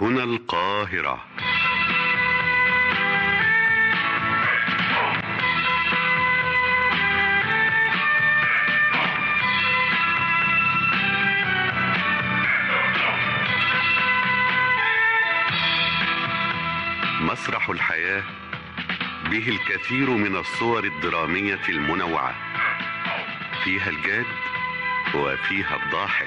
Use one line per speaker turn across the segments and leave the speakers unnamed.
هنا القاهرة. مسرح الحياة به الكثير من الصور الدرامية المنوعة، فيها الجاد وفيها الضاحك.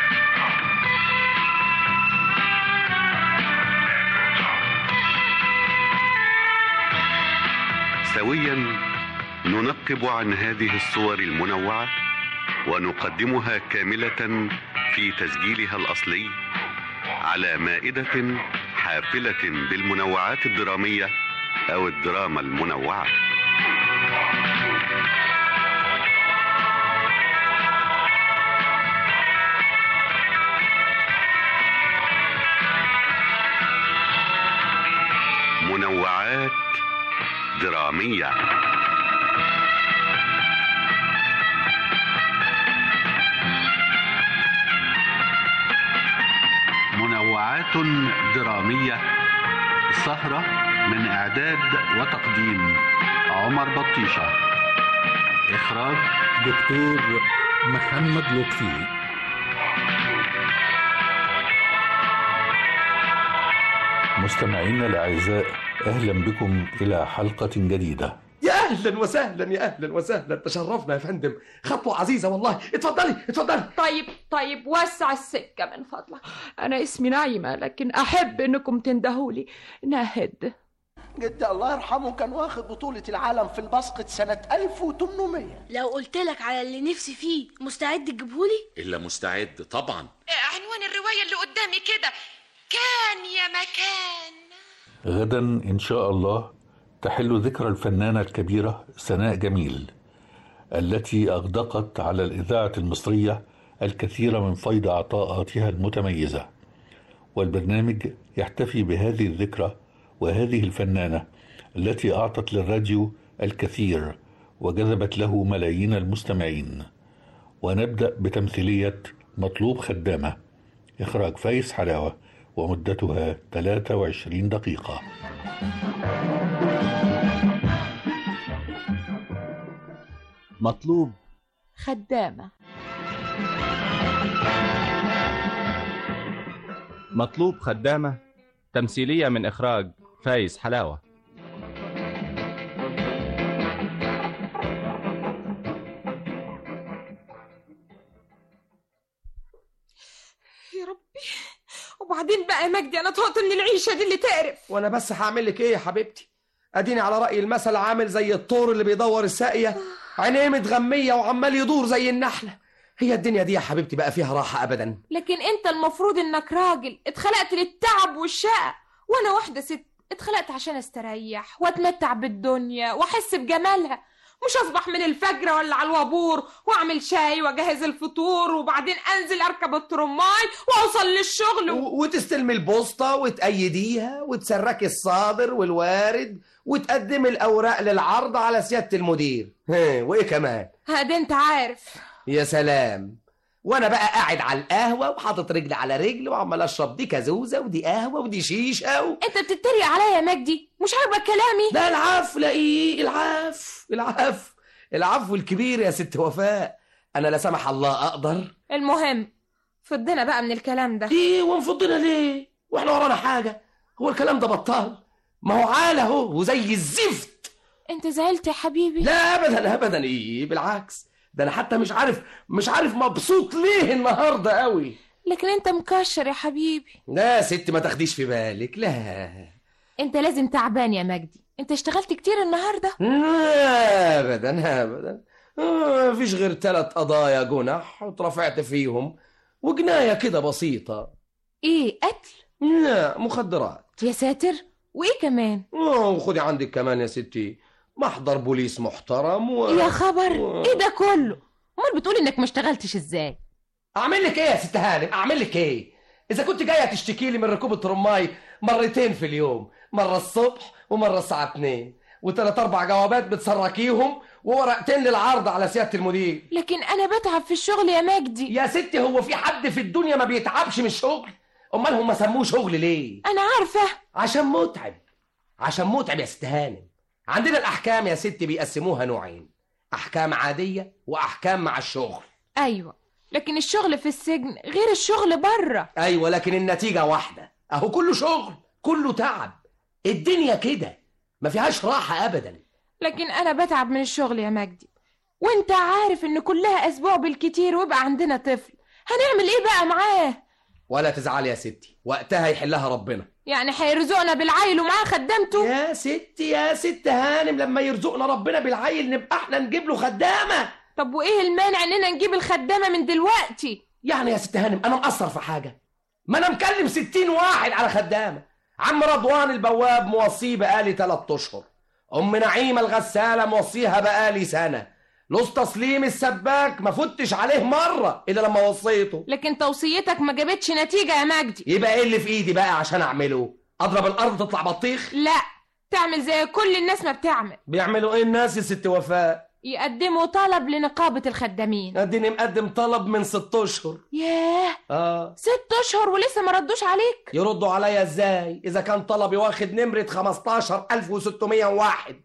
سويا ننقب عن هذه الصور المنوعة ونقدمها كاملة في تسجيلها الأصلي على مائدة حافلة بالمنوعات الدرامية أو الدراما المنوعة. منوعات درامية. منوعات درامية، سهرة من إعداد وتقديم عمر بطيشة، إخراج
دكتور محمد لطفي. مستمعينا الأعزاء، أهلا بكم إلى حلقة جديدة.
يا أهلا وسهلا، يا أهلا وسهلا، تشرفنا يا فندم، خطوة عزيزة والله. اتفضلي اتفضلي.
طيب وسع السكة من فضلك. أنا اسمي نايمة، لكن أحب إنكم تندهولي ناهد.
جدي الله يرحمه كان واخد بطولة العالم في الباسكت سنة 1800.
لو قلتلك على اللي نفسي فيه مستعد تجيبهولي؟
إلا مستعد طبعا.
عنوان الرواية اللي قدامي كده، كان يا مكان.
غدا إن شاء الله تحل ذكرى الفنانة الكبيرة سناء جميل، التي أغدقت على الإذاعة المصرية الكثير من فيض عطاءاتها المتميزة، والبرنامج يحتفي بهذه الذكرى وهذه الفنانة التي أعطت للراديو الكثير وجذبت له ملايين المستمعين. ونبدأ بتمثيلية مطلوب خدامة، إخراج فايز حلاوة، ومدتها 23 دقيقة.
مطلوب
خدامة.
مطلوب خدامة، تمثيلية من إخراج فايز حلاوة.
يا ربي، وبعدين بقى يا مجدي أنا طهقت من العيشة دي اللي تقرف.
وأنا بس هعمل لك إيه يا حبيبتي؟ أديني على رأي المثل عامل زي الطور اللي بيدور الساقية، عينيه متغمية وعمال يدور زي النحلة. هي الدنيا دي يا حبيبتي بقى فيها راحة أبدا؟
لكن أنت المفروض إنك راجل اتخلقت للتعب والشقة، وأنا واحدة ست اتخلقت عشان استريح واتمتع بالدنيا واحس بجمالها، مش اصبح من الفجر ولا على الوابور واعمل شاي واجهز الفطور وبعدين انزل اركب الترماي واوصل للشغل
وتستلمي البوسطة وتأيديها وتسركي الصادر والوارد وتقدمي الاوراق للعرض على سيادة المدير. وايه كمان؟
هادي انت عارف.
يا سلام، وانا بقى قاعد على القهوه وحاطط رجل على رجل وعمال اشرب دي كازوزه ودي قهوه ودي شيشه
انت بتتريق عليا يا مجدي؟ مش عاجبك كلامي؟
لا العفو، لا ايه العفو الكبير يا ست وفاء. انا لا سمح الله اقدر.
المهم فضنا بقى من الكلام ده.
ايه ونفضنا ليه واحنا ورانا حاجه؟ هو الكلام ده بطال؟ ما هو عال اهو وزي الزفت.
انت زعلت يا حبيبي؟
لا ابدا ابدا، ايه بالعكس، ده انا حتى مش عارف مبسوط ليه النهارده قوي.
لكن انت مكشر يا حبيبي.
لا يا ست ما تاخديش في بالك. لا
انت لازم تعبان يا مجدي، انت اشتغلت كتير النهارده.
لا ابدا مفيش غير 3 قضايا جنح واترفعت فيهم، وجنايه كده بسيطه.
ايه، قتل؟
لا مخدرات.
يا ساتر، وايه كمان؟
وخدي عندك كمان يا ستي محضر بوليس محترم
يا خبر، ايه ده كله؟ امال بتقولي انك ما اشتغلتش ازاي؟
اعمل لك ايه يا ست هانم؟ اعمل لك ايه اذا كنت جايه تشتكي لي من ركوب الترماي مرتين في اليوم، مره الصبح ومره الساعه 2، و3 4 جوابات بتسركيهم وورقتين للعرض على سياده المدير.
لكن انا بتعب في الشغل يا مجدي.
يا ستي هو في حد في الدنيا ما بيتعبش من الشغل؟ امال هم سموه شغل ليه؟
انا عارفه.
عشان متعب يا ست هانم. عندنا الاحكام يا ست بيقسموها نوعين، احكام عاديه واحكام مع الشغل.
ايوه، لكن الشغل في السجن غير الشغل بره.
ايوه، لكن النتيجه واحده، اهو كله شغل كله تعب. الدنيا كده ما فيهاش راحه ابدا.
لكن انا بتعب من الشغل يا مجدي، وانت عارف ان كلها اسبوع بالكتير ويبقى عندنا طفل. هنعمل ايه بقى معاه؟
ولا تزعلي يا ستي، وقتها يحلها ربنا.
يعني هيرزقنا بالعيل ومعاه خدامته؟
يا ست هانم، لما يرزقنا ربنا بالعيل نبقى احنا نجيب له خدامه.
طب وايه المانع اننا نجيب الخدامه من دلوقتي؟
يعني يا ست هانم انا مقصر في حاجه؟ ما انا مكلم 60 واحد على خدامه. عم رضوان البواب موصيه بقالي 3 اشهر، ام نعيمه الغساله موصيها بقالي سنه، لوس تسليم السباك ما فتش عليه مره الا لما وصيته.
لكن توصيتك ما جابتش نتيجه يا مجدي.
يبقى ايه اللي في ايدي بقى عشان اعمله؟ اضرب الارض تطلع بطيخ؟
لا، تعمل زي كل الناس ما بتعمل.
بيعملوا ايه الناس يا ست وفاء؟
يقدموا طلب لنقابه الخدامين.
اديني مقدم طلب من 6 اشهر.
ياه 6 اشهر ولسه ما ردوش عليك؟
يردوا عليا ازاي اذا كان طلبي واخد نمره 15601؟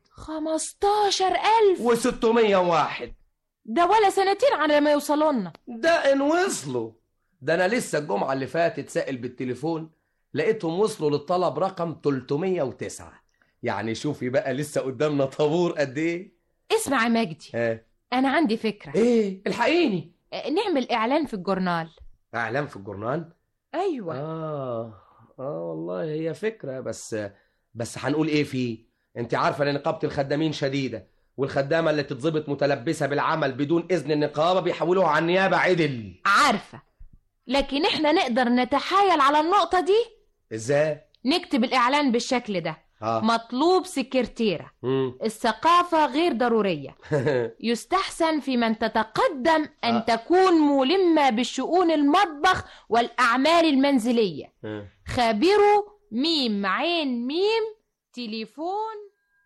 15601 ده ولا سنتين على ما يوصلوا لنا.
ده ان وصلوا. ده انا لسه الجمعه اللي فاتت سائل بالتليفون لقيتهم وصلوا للطلب رقم 309. يعني شوفي بقى لسه قدامنا طابور قد ايه.
اسمع يا مجدي، انا عندي فكره.
ايه؟ الحقيني.
نعمل اعلان في الجورنال.
اعلان في الجورنال؟
ايوه.
والله هي فكره، بس هنقول ايه فيه؟ انت عارفه ان نقابه الخدامين شديده، والخدامه اللي تتظبط متلبسه بالعمل بدون اذن النقابه بيحولوها على النيابه عدل.
عارفه، لكن احنا نقدر نتحايل على النقطه دي.
ازاي؟
نكتب الاعلان بالشكل ده. مطلوب سكرتيرة. الثقافة غير ضرورية. يستحسن في من تتقدم أن تكون ملمة بشؤون المطبخ والأعمال المنزلية. خابروا ميم عين ميم تليفون.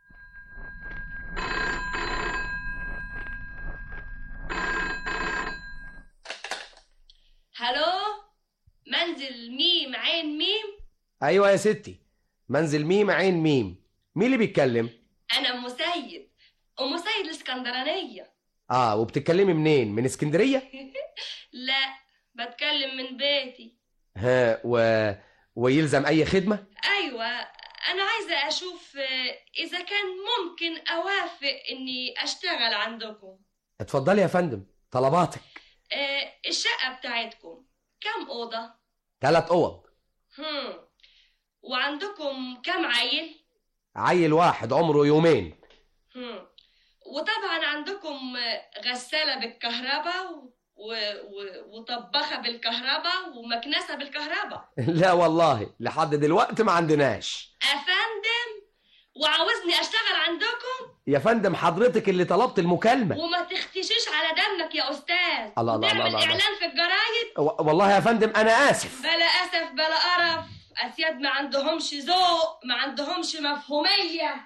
هلو، منزل ميم عين ميم.
ايوه يا ستي، منزل ميم عين ميم. مين اللي بيتكلم؟
انا ام سيد الاسكندرانيه.
وبتتكلمي منين؟ من اسكندريه؟
لا، بتكلم من بيتي.
ويلزم اي خدمه؟
ايوه، انا عايزه اشوف اذا كان ممكن اوافق اني اشتغل عندكم.
اتفضلي يا فندم، طلباتك.
الشقه بتاعتكم كم اوضه؟
3 اوض.
وعندكم كم عيل؟
عيل واحد عمره 2 يوم.
وطبعا عندكم غسالة بالكهرباء وطباخة بالكهرباء ومكنسة بالكهرباء.
لا والله لحد دلوقتي ما عندناش.
أفندم، وعاوزني أشتغل عندكم؟
يا فندم حضرتك اللي طلبت المكالمة.
وما تختشيش على دمك يا أستاذ.
الله الله
تعمل
الله.
إعلان في الجرايد.
والله يا فندم أنا آسف.
بلا أسف بلا قرف. أسياد ما عندهمش ذوق، ما عندهمش مفهومية.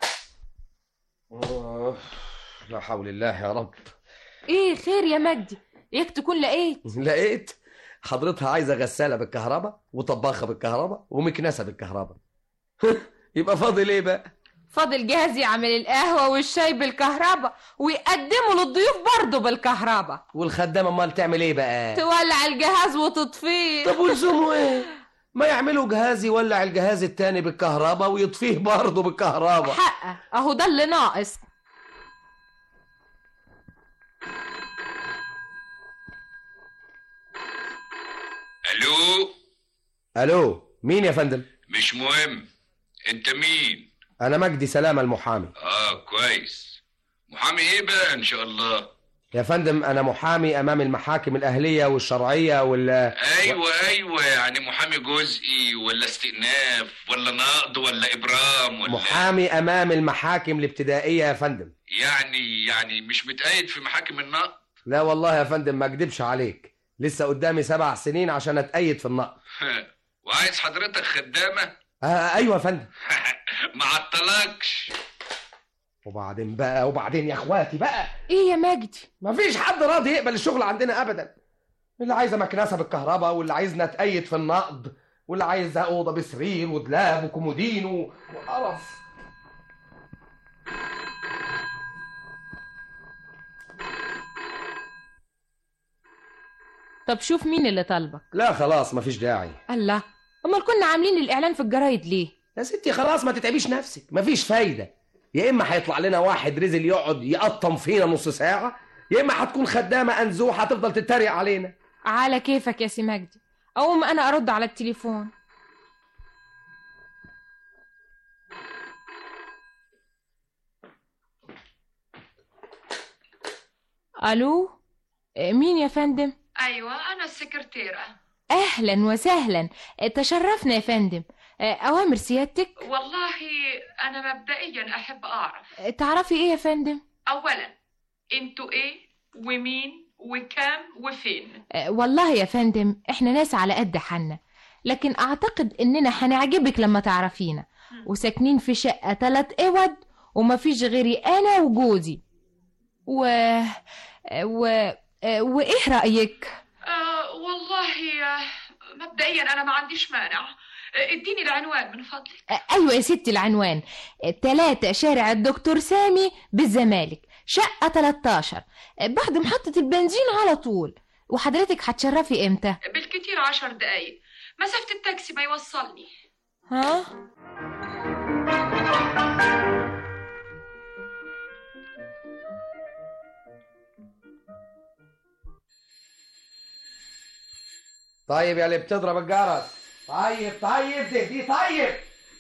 لا حول الله يا رب.
ايه خير يا مجدي؟ اياك تكون
لقيت حضرتها عايزة غسالة بالكهرباء وطباخة بالكهرباء ومكنسة بالكهرباء. يبقى فاضل ايه بقى؟
فاضل جهاز يعمل القهوة والشاي بالكهرباء ويقدمه للضيوف برضه بالكهرباء.
والخدامة امال تعمل ايه بقى؟
تولع الجهاز وتطفيه.
طب ولزومه ايه؟ ما يعملوا جهاز يولع الجهاز التاني بالكهرباء ويطفيه برضه بالكهرباء.
حقه، اهو ده اللي ناقص.
الو، مين يا فندم؟
مش مهم، انت مين؟
انا مجدي سلامة المحامي.
كويس. محامي ايه بقى ان شاء الله؟
يا فندم انا محامي امام المحاكم الاهلية والشرعية
ايوه يعني محامي جزئي ولا استئناف ولا نقض ولا ابرام ولا
محامي امام المحاكم الابتدائية يا فندم.
يعني مش متقيد في محاكم النقض؟
لا والله يا فندم ما اكدبش عليك، لسه قدامي 7 سنين عشان اتقيد في النقض.
وعايز حضرتك خدامة؟
ايوه يا فندم.
ما عطلكش.
وبعدين يا اخواتي بقى.
ايه يا مجدي؟
مفيش حد راضي يقبل الشغل عندنا ابدا. اللي عايزه مكنسه بالكهرباء واللي عايزنا نتقيد في النقض واللي عايزها اوضه بسرير ودلاب وكومودين وقرف.
طب شوف مين اللي طالبك.
لا خلاص مفيش داعي.
الله، امال كنا عاملين الاعلان في الجرايد ليه؟
يا ستي خلاص ما تتعبيش نفسك، مفيش فايده. يا اما هيطلع لنا واحد رزل يقعد يقطم فينا نص ساعه، يا اما هتكون خدامه انزوحه هتفضل تتريق علينا.
على كيفك يا سي مجدي، اقوم انا ارد على التليفون. الو، مين يا فندم؟
ايوه انا السكرتيره.
اهلا وسهلا، تشرفنا يا فندم. اوامر سيادتك؟
والله انا مبدئيا احب اعرف.
تعرفي ايه يا فندم؟
اولا انتوا ايه ومين وكام وفين؟
والله يا فندم احنا ناس على قد حالنا، لكن اعتقد اننا هنعجبك لما تعرفينا. وساكنين في شقة 3 اوض ومفيش غيري انا وجوزي. وايه رأيك؟
والله مبدئيا انا ما عنديش مانع. اديني العنوان من فضلك.
ايوه يا ستي العنوان 3 شارع الدكتور سامي بالزمالك، شقة 13 بعد محطة البنزين على طول. وحضرتك هتشرفي امتى؟
بالكتير 10 دقايق، مسافة التاكسي ما يوصلني.
ها؟
طيب يا اللي بتضرب الجرس، طيب دي طيب.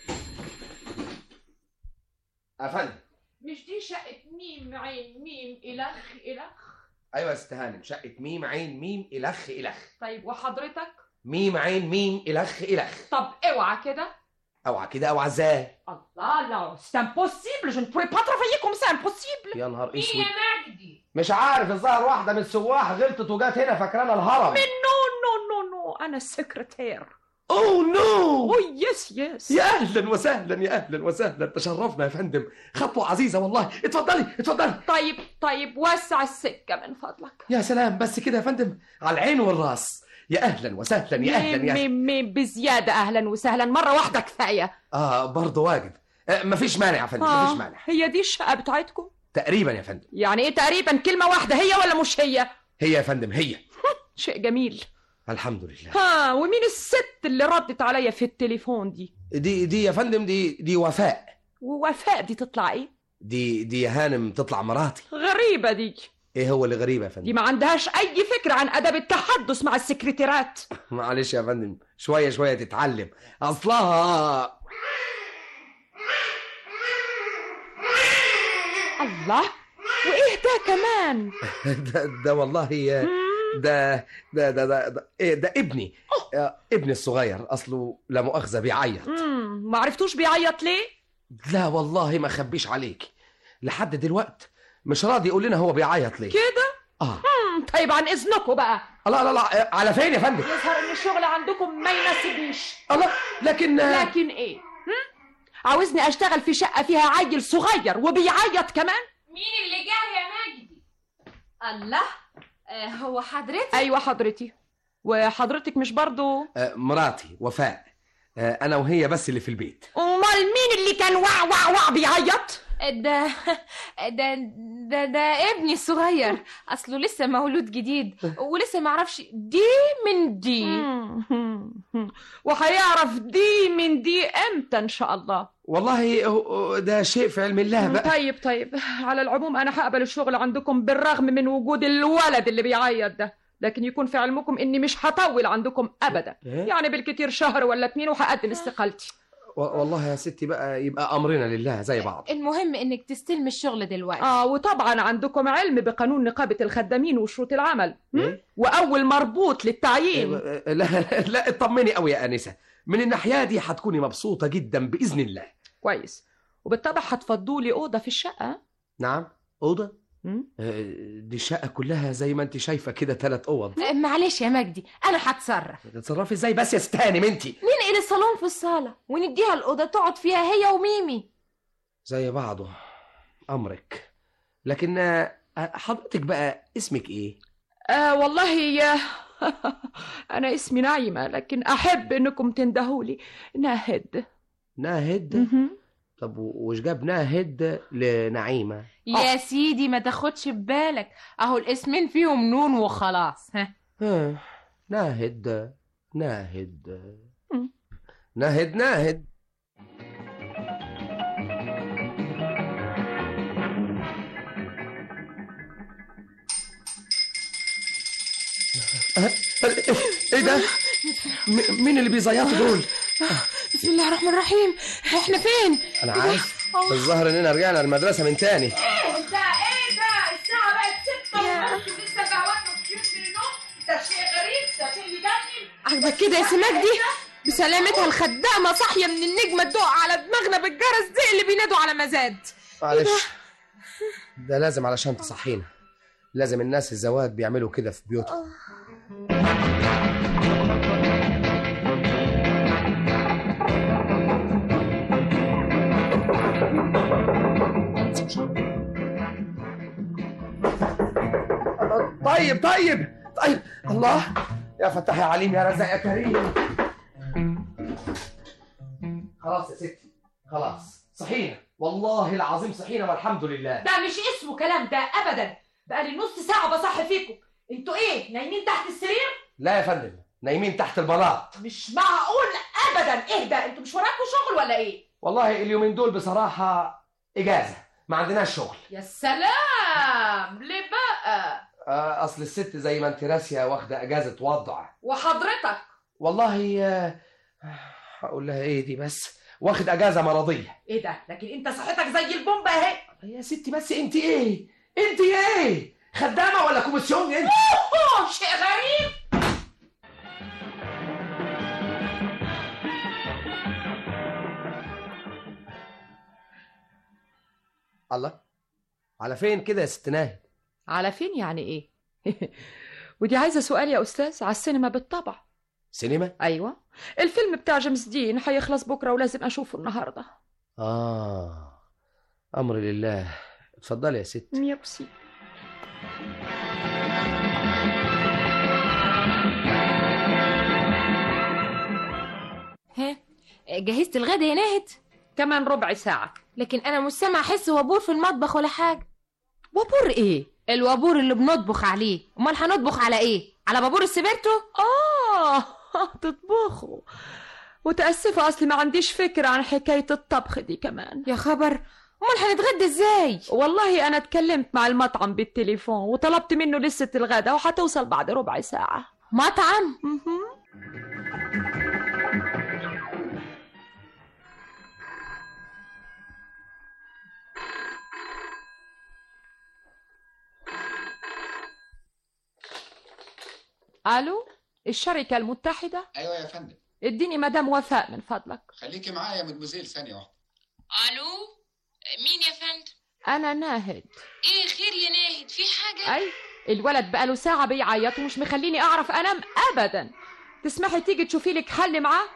افندم،
مش دي شقة ميم عين ميم إلخ؟
ايوه يا ست هانم، شقة ميم عين ميم إلخ.
طيب وحضرتك؟
ميم عين ميم إلخ.
طب اوعى كده.
اوعى كده؟ اوعى ازاي؟
الله لا، c'est impossible, je ne pourrais pas travailler comme ça, impossible.
يا نهار
مين
اسود.
يا مجدي؟
مش عارف، الظاهر واحدة من السواح غلطت وجات هنا فاكرانا الهرم.
نو انا السكرتير.
اوه نو.
اوه يس
يا اهلا وسهلا، تشرفنا يا فندم، خطوة عزيزة والله. اتفضلي.
طيب وسع السكة من فضلك.
يا سلام، بس كده يا فندم، على العين والراس. يا اهلا وسهلا.
ميم بزيادة اهلا وسهلا، مرة واحدة كفاية.
برضه واجب. مفيش مانع يا فندم، مفيش مانع.
هي دي الشقة بتاعتكم؟
تقريبا يا فندم.
يعني ايه تقريبا؟ كلمة واحدة، هي ولا مش هي؟
هي يا فندم هي.
شيء جميل.
الحمد لله.
ومين الست اللي ردت عليا في التليفون دي؟
دي يا فندم، دي وفاء.
ووفاء دي تطلع ايه؟
دي يا هانم تطلع مراتي.
غريبة دي.
ايه هو اللي غريبة يا فندم؟
دي ما عندهاش اي فكرة عن ادب التحدث مع السكرتيرات.
معلش يا فندم، شوية تتعلم اصلها.
الله، وايه ده كمان؟
ده والله ده ابني. ابني الصغير اصله لا مؤاخذة بيعيط.
ما عرفتوش بيعيط ليه؟
لا والله ما خبيش عليك، لحد دلوقت مش راضي يقول لنا هو بيعيط ليه
كده. طيب عن اذنكم بقى.
لا، على فين يا فندم؟
يظهر ان الشغل عندكم ما يناسبنيش.
الله، لكن
ايه؟ عاوزني اشتغل في شقة فيها عيل صغير وبيعيط كمان؟
مين اللي جه يا مجدي؟ الله، هو حضرتك؟
ايوه حضرتي. وحضرتك مش برضو؟
مراتي وفاء. انا وهي بس اللي في البيت.
امال مين اللي كان وع بيعيط؟
ده ابني الصغير، اصله لسه مولود جديد ولسه معرفش دي من دي.
وهيعرف دي من دي امتى ان شاء الله؟
والله ده شيء في علم الله بقى.
طيب على العموم انا هقبل الشغل عندكم بالرغم من وجود الولد اللي بيعيط ده، لكن يكون في علمكم اني مش هطول عندكم ابدا. يعني بالكتير شهر ولا 2 وهقدم استقالتي.
والله يا ستي بقى يبقى امرنا لله زي بعض.
المهم انك تستلمي الشغل دلوقتي.
وطبعا عندكم علم بقانون نقابة الخدامين وشروط العمل. واول مربوط للتعيين.
لا اطمني قوي يا انسه، من الناحيه دي هتكوني مبسوطه جدا باذن الله.
كويس. وبالطبع هتفضوا لي اوضه في الشقه.
نعم، اوضه. دي الشقه كلها زي ما انت شايفه كده 3 اوض.
معلش يا مجدي، انا هتصرف.
تتصرفي ازاي بس يا ستاني انتي؟
ننقل الصالون في الصاله ونديها الاوضه تقعد فيها هي وميمي.
زي بعضه، امرك. لكن حضرتك بقى اسمك ايه؟
والله أنا اسمي نعيمة، لكن أحب إنكم تندهولي ناهد.
ناهد؟ طب وش جاب ناهد لنعيمة؟
يا سيدي ما تاخدش ببالك، اهو الاسمين فيهم نون وخلاص.
ناهد ناهد ناهد ناهد. ايه ده؟ مين اللي بيزيطوا دول؟
بسم الله الرحمن الرحيم. احنا فين؟
انا عارف، الظاهر اننا رجعنا المدرسه من تاني.
ايه ده الساعه بقت 6:30 لسه دعوات مصير من النوم. ده شيء غريب، ده شيء يجنن. عجبك كده يا سماك دي؟ بسلامتها الخدامه صاحيه من النجمه تدق على دماغنا بالجرس زي اللي بينادوا على مزاد.
معلش، ده لازم علشان تصحينا، لازم الناس الزواد بيعملوا كده في بيوتهم. طيب الله يا فتاح يا عليم يا رزاق يا كريم. خلاص يا ستي، خلاص صحينا، والله العظيم صحينا والحمد لله.
ده مش اسمه كلام ده ابدا، بقالي نص ساعه بصحي فيكم. انتوا ايه نايمين تحت السرير؟
لا يا فندم، نايمين تحت البلاط.
مش معقول ابدا. ايه ده، انتوا مش وراكوا شغل ولا ايه؟
والله اليومين دول بصراحه اجازه، ما عندناش شغل.
يا سلام، ليه بقى؟
اصل الست زي ما انت راسيه واخده اجازه وضع.
وحضرتك؟
والله هقول لها ايه دي، بس واخد اجازه مرضيه.
ايه ده، لكن انت صحتك زي البومبا اهي.
يا ستي بس انت ايه؟ انت ايه؟ خدامه ولا كوميسيون انت؟
شيء غريب.
الله، على فين كده يا ست ناهد؟
على فين يعني ايه؟ ودي عايزه سؤال يا استاذ. على السينما بالطبع.
سينما؟
ايوه، الفيلم بتاع جيمس دين هيخلص بكره ولازم اشوفه النهارده.
امر لله. اتفضلي يا ست.
ميرسي.
ها، جهزت الغدا يا ناهد؟
كمان ربع ساعه.
لكن انا مش سامعه احس وابور في المطبخ ولا حاجه.
وابور ايه؟
الوابور اللي بنطبخ عليه. امال هنطبخ على ايه؟ على بابور السبرتو؟
تطبخوا. متاسفه، اصلي ما عنديش فكره عن حكايه الطبخ دي كمان.
يا خبر، امال هنتغدى ازاي؟
والله انا اتكلمت مع المطعم بالتليفون وطلبت منه لسه الغدا وهتوصل بعد ربع ساعه.
مطعم؟
الو، الشركه المتحده؟
ايوه يا فندم.
اديني مدام وفاء من فضلك.
خليكي معايا يا مدموزيل ثانيه واحده.
الو، مين يا فندم؟
انا ناهد.
ايه خير يا ناهد، في حاجه؟
اي، الولد بقاله ساعه بيعيط ومش مخليني اعرف انام ابدا. تسمحي تيجي تشوفي لك حل معاه؟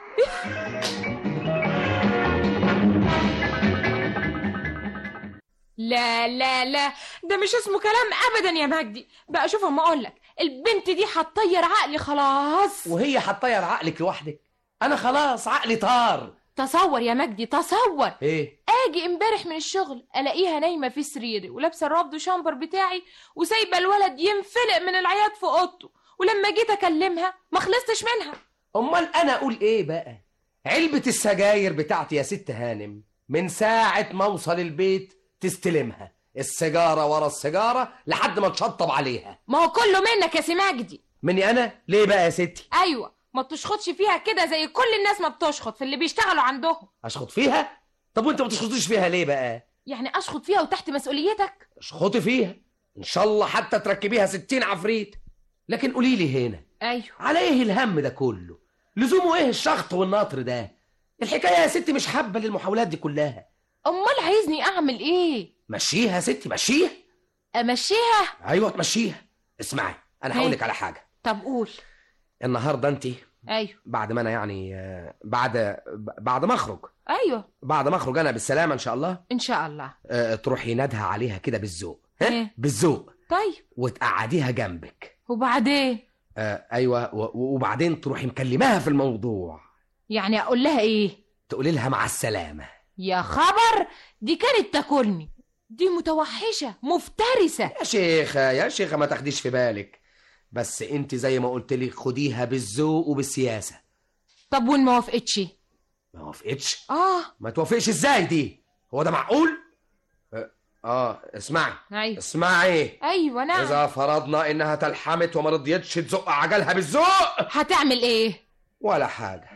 لا لا لا، ده مش اسمه كلام ابدا يا مجدي. بقى شوف اما اقول لك، البنت دي هتطير عقلي خلاص.
وهي هتطير عقلك لوحدك؟ انا خلاص عقلي طار.
تصور يا مجدي، تصور
ايه؟
اجي امبارح من الشغل الاقيها نايمه في سريري ولابسه الرابط شامبر بتاعي وسايبه الولد ينفلق من العياط في اوضته، ولما جيت اكلمها ما خلصتش منها.
امال انا اقول ايه بقى؟ علبه السجاير بتاعتي يا ست هانم من ساعه ما اوصل البيت تستلمها، السيجاره ورا السيجاره لحد ما تشطب عليها.
ما هو كله منك يا سي مجدي.
مني انا؟ ليه بقى يا ستي؟
ايوه، ما بتشخطش فيها كده زي كل الناس ما بتشخط في اللي بيشتغلوا عندهم.
اشخط فيها؟ طب وانت ما بتشخطيش فيها ليه بقى؟
يعني اشخط فيها وتحت مسؤوليتك؟
اشخطي فيها ان شاء الله حتى تركبيها 60 عفريت. لكن قولي لي هنا،
ايوه،
على ايه الهم ده كله؟ لزومه ايه الشخط والنطر ده؟ الحكايه يا ستي مش حابه للمحاولات دي كلها.
امال عايزني اعمل ايه؟
مشيها يا ستي، مشيها.
امشيها؟
ايوه تمشيها. اسمعي، انا هقول لك على حاجه.
طب قول.
النهارده انت
ايوه
بعد ما انا يعني بعد ما اخرج.
ايوه
بعد ما اخرج انا بالسلامه ان شاء الله.
ان شاء الله.
تروحي نادها عليها كده بالذوق. ها؟ بالذوق.
طيب.
وتقعديها جنبك.
وبعدين؟
ايوه، وبعدين تروحي مكلماها في الموضوع.
يعني اقول لها ايه؟
تقولي لها مع السلامه.
يا خبر، دي كانت تاكلني، دي متوحشه مفترسه.
يا شيخه ما تاخديش في بالك، بس انت زي ما قلت لك خديها بالذوق وبالسياسه.
طب وان ما وافقتش؟
ما وافقتش؟
ما
توافقش ازاي دي؟ هو ده معقول؟ اسمعي.
أيوة.
اسمعي.
ايوه نعم.
اذا فرضنا انها تلحمت وما رضيتش تزق عجلها بالذوق،
هتعمل ايه؟
ولا حاجه.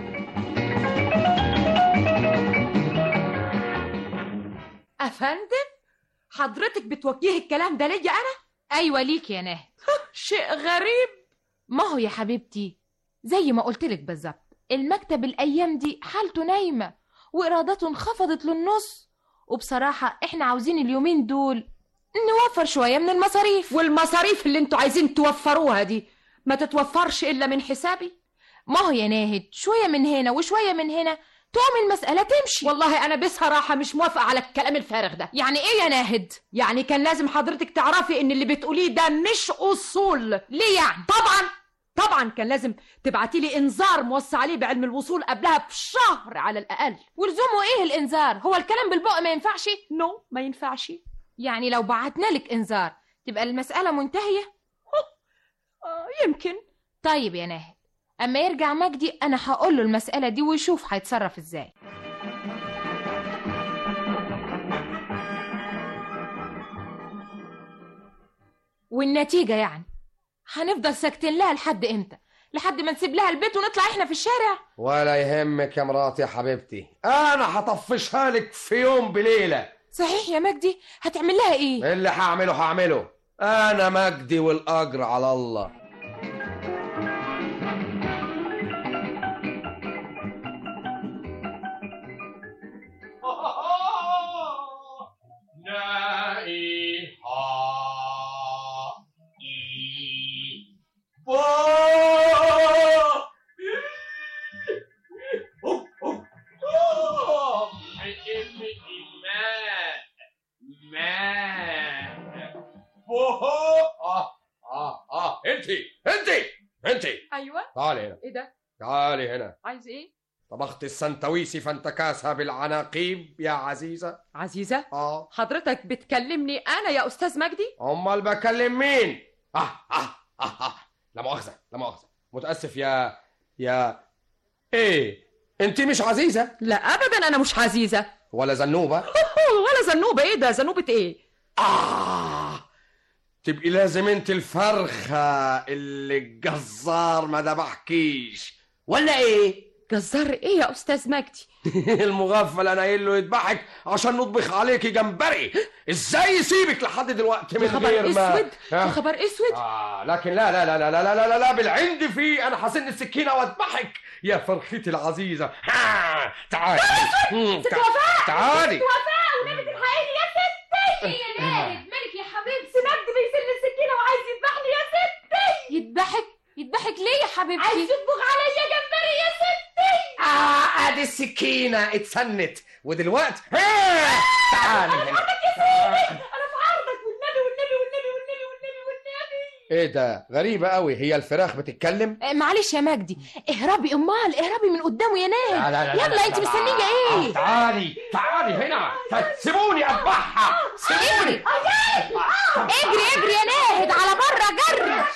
افندم، حضرتك بتوجهي الكلام ده ليا انا؟
ايوه ليك يا ناهد.
شيء غريب.
ما هو يا حبيبتي زي ما قلتلك بالظبط، المكتب الايام دي حالته نايمه وايراداته انخفضت للنص، وبصراحه احنا عاوزين اليومين دول نوفر شويه من المصاريف.
والمصاريف اللي انتوا عايزين توفروها دي ما تتوفرش الا من حسابي.
ما هو يا ناهد شويه من هنا وشويه من هنا تقوم المسألة تمشي.
والله أنا بصراحة مش موافقة على الكلام الفارغ ده.
يعني إيه يا ناهد؟
يعني كان لازم حضرتك تعرفي إن اللي بتقوليه ده مش أصول.
ليه يعني؟
طبعا كان لازم تبعتي لي إنذار موصى عليه بعلم الوصول قبلها بشهر على الأقل.
ولزومه إيه الإنذار؟ هو الكلام بالبق ما ينفعش؟
نو ما ينفعش.
يعني لو بعتنا لك إنذار تبقى المسألة منتهية؟
يمكن.
طيب يا ناهد، أما يرجع مجدي أنا هقول له المسألة دي ويشوف هيتصرف إزاي. والنتيجة يعني هنفضل ساكتين لها لحد إمتى؟ لحد ما نسيب لها البيت ونطلع إحنا في الشارع؟
ولا يهمك يا مراتي يا حبيبتي، أنا هطفشها لك في يوم بليلة.
صحيح يا مجدي؟ هتعمل لها إيه؟
اللي هعمله أنا مجدي والأجر على الله. انت
ايوه.
تعالي هنا.
ايه ده؟
تعالي هنا.
عايز ايه؟
طبخت السنتويسي فانتكاسها بالعناقيب يا عزيزة.
عزيزة؟ حضرتك بتكلمني انا يا استاذ مجدي؟
امال بكلم مين؟ لا مؤاخذة متأسف يا ايه، انت مش عزيزة؟
لا ابدا انا مش عزيزة.
ولا زنوبة؟
ولا زنوبة. ايه ده؟ زنوبة ايه؟
تبقي لازم انت الفرخة اللي الجزار ما ذبحكيش ولا ايه؟
جزار ايه يا استاذ مجدي؟
المغفل انا قايل له يذبحك عشان نطبخ عليكي جمبري. ازاي يسيبك لحد دلوقتي من غير ما
يا خبر اسود.
لكن لا لا لا لا لا لا لا, لا بالعند فيه انا حاسن السكينه واذبحك يا فرختي العزيزه. تعالي تعالي
ونبي تلحقيني يا ستي. يا ناهد مالك يا حبيبتي؟ مجدي بيسل السكينه وعايز يذبحني يا ستي. يذبحك ليه يا حبيبتي؟ عايز يطبخ عليا جمبري يا ستي.
ادي السكينه اتسنت ودلوقتي تعالي هنا.
انا في عرضك والنبي.
ايه ده غريبه قوي، هي الفراخ بتتكلم؟
معلش يا مجدي، اهربي من قدامه يا ناهد. يلا انت مستنيه ايه؟
تعالي هنا، سيبوني اذبحها. سيبوني.
اجري يا ناهد على بره جري.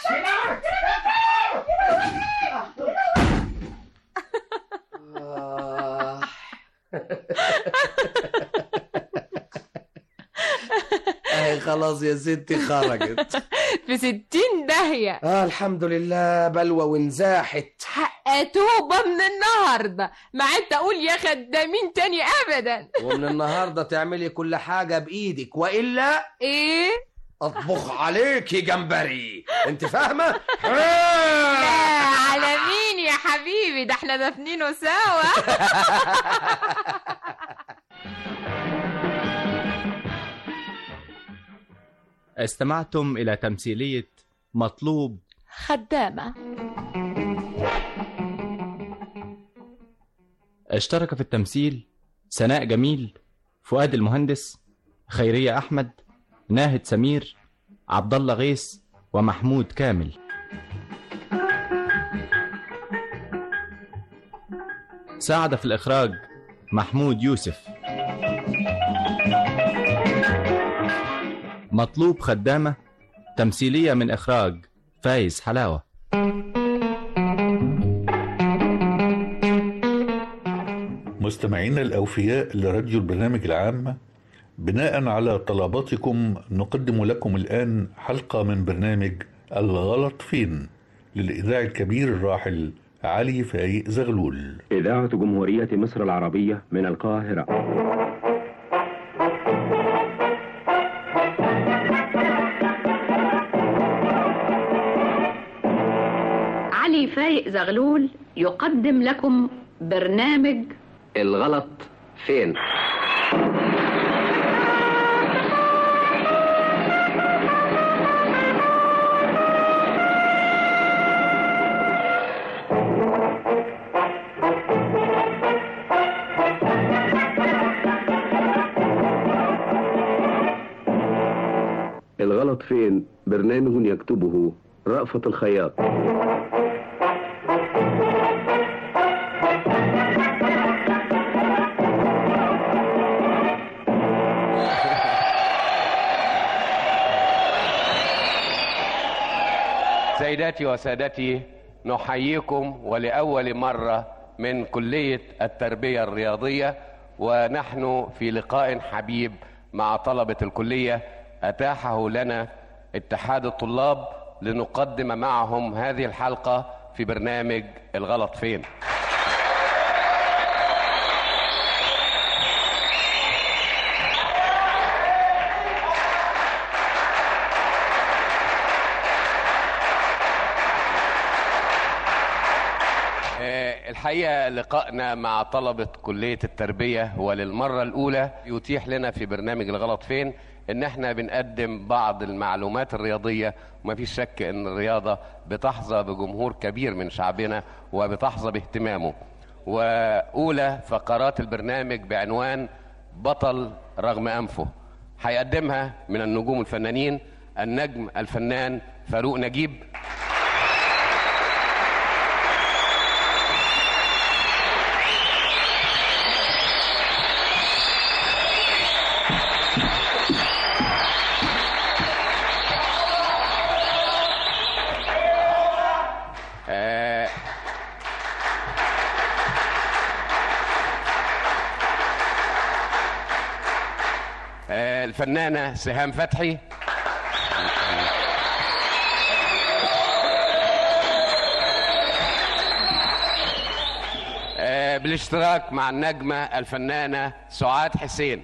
خلاص يا ستي خرجت
في 60 داهية.
الحمد لله بلوى ونزاحت.
توبة من النهاردة، ما عدت اقول يا خدامين تاني ابدا.
ومن النهاردة تعملي كل حاجة بايدك والا
ايه؟
اطبخ عليكي جمبري، انت فاهمة؟
لا على مين يا حبيبي، ده احنا دفنينه سوا.
استمعتم إلى تمثيلية مطلوب
خدامة.
اشترك في التمثيل سناء جميل، فؤاد المهندس، خيرية أحمد، ناهد سمير، عبد الله غيث، ومحمود كامل. ساعد في الإخراج محمود يوسف. مطلوب خدامة تمثيلية من إخراج فايز حلاوة.
مستمعينا الأوفياء لراديو البرنامج العام، بناء على طلباتكم نقدم لكم الآن حلقة من برنامج الغلط فين للإذاعي الكبير الراحل علي فايق زغلول.
إذاعة جمهورية مصر العربية من القاهرة.
علي فايق زغلول يقدم لكم برنامج
الغلط فين. الغلط فين برنامج يكتبه رأفت الخياط.
سيداتي وسادتي، نحييكم ولأول مرة من كلية التربية الرياضية، ونحن في لقاء حبيب مع طلبة الكلية أتاحه لنا اتحاد الطلاب لنقدم معهم هذه الحلقة في برنامج الغلط فين. الحقيقة لقائنا مع طلبة كلية التربية وللمرة الأولى يتيح لنا في برنامج الغلط فين إن احنا بنقدم بعض المعلومات الرياضية، وما فيش شك إن الرياضة بتحظى بجمهور كبير من شعبنا وبتحظى باهتمامه. وأولى فقرات البرنامج بعنوان بطل رغم أنفه، هيقدمها من النجوم الفنانين النجم الفنان فاروق نجيب، الفنانة سهام فتحي، بالاشتراك مع النجمة الفنانة سعاد حسين.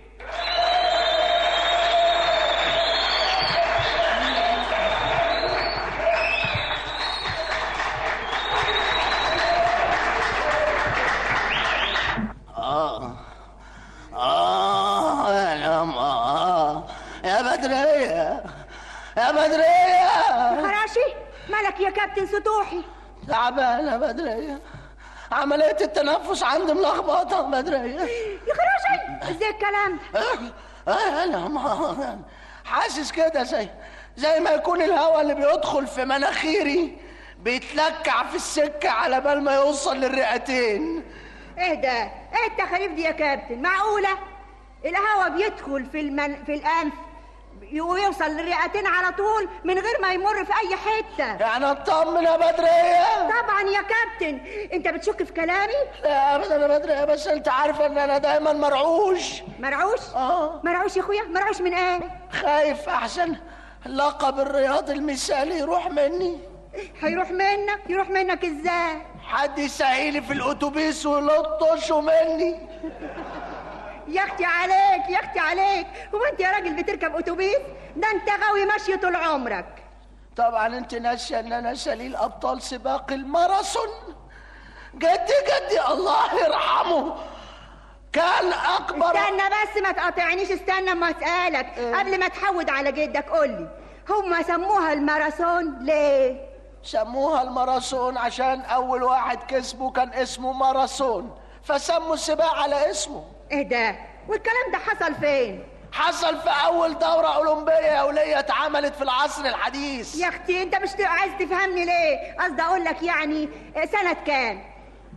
يا بدرية يا بدرية.
خراشي مالك يا كابتن سطوحي؟
تعبان يا بدرية، عملية التنفس عندي ملخبطة بدرية.
يا خراشي ازاي الكلام ده؟
أنا حاسس كده زي ما يكون الهواء اللي بيدخل في مناخيري بيتلكع في السكة على بال ما يوصل للرئتين.
ايه ده؟ ايه التخاريف دي يا كابتن؟ معقولة الهواء بيدخل في الأنف ويوصل للرئتين على طول من غير ما يمر في أي حتة؟
يعني اطمن يا بدرية.
طبعا يا كابتن. انت بتشك في كلامي؟
لا ابدا يا بدرية، بس انت عارفة ان انا دايما مرعوش.
مرعوش؟ مرعوش يا اخويا؟ مرعوش من ايه؟
خايف احسن اللقب الرياضي المثالي يروح مني.
هيروح منك؟ يروح منك ازاي؟
حد يسهيلي في الاتوبيس ويلطشه مني.
يا اختي عليك يا اختي عليك، هو انت يا راجل بتركب اتوبيس؟ ده انت غاوي ماشي طول عمرك.
طبعا انت ناسيه ان انا سليل ابطال سباق الماراثون. جدي الله يرحمه كان اكبر.
استنى بس ما تقاطعنيش، استنى اما اسالك قبل ما تحود على جدك. قولي هم سموها الماراثون ليه؟
سموها الماراثون عشان اول واحد كسبه كان اسمه ماراثون، فسموا السباق على اسمه.
ايه ده؟ والكلام ده حصل فين؟
حصل في اول دورة اولمبية يا ولية اتعملت في العصر الحديث.
يا اختي انت مش عايز تفهمني ليه؟ قصدي اقول لك يعني سنة كام؟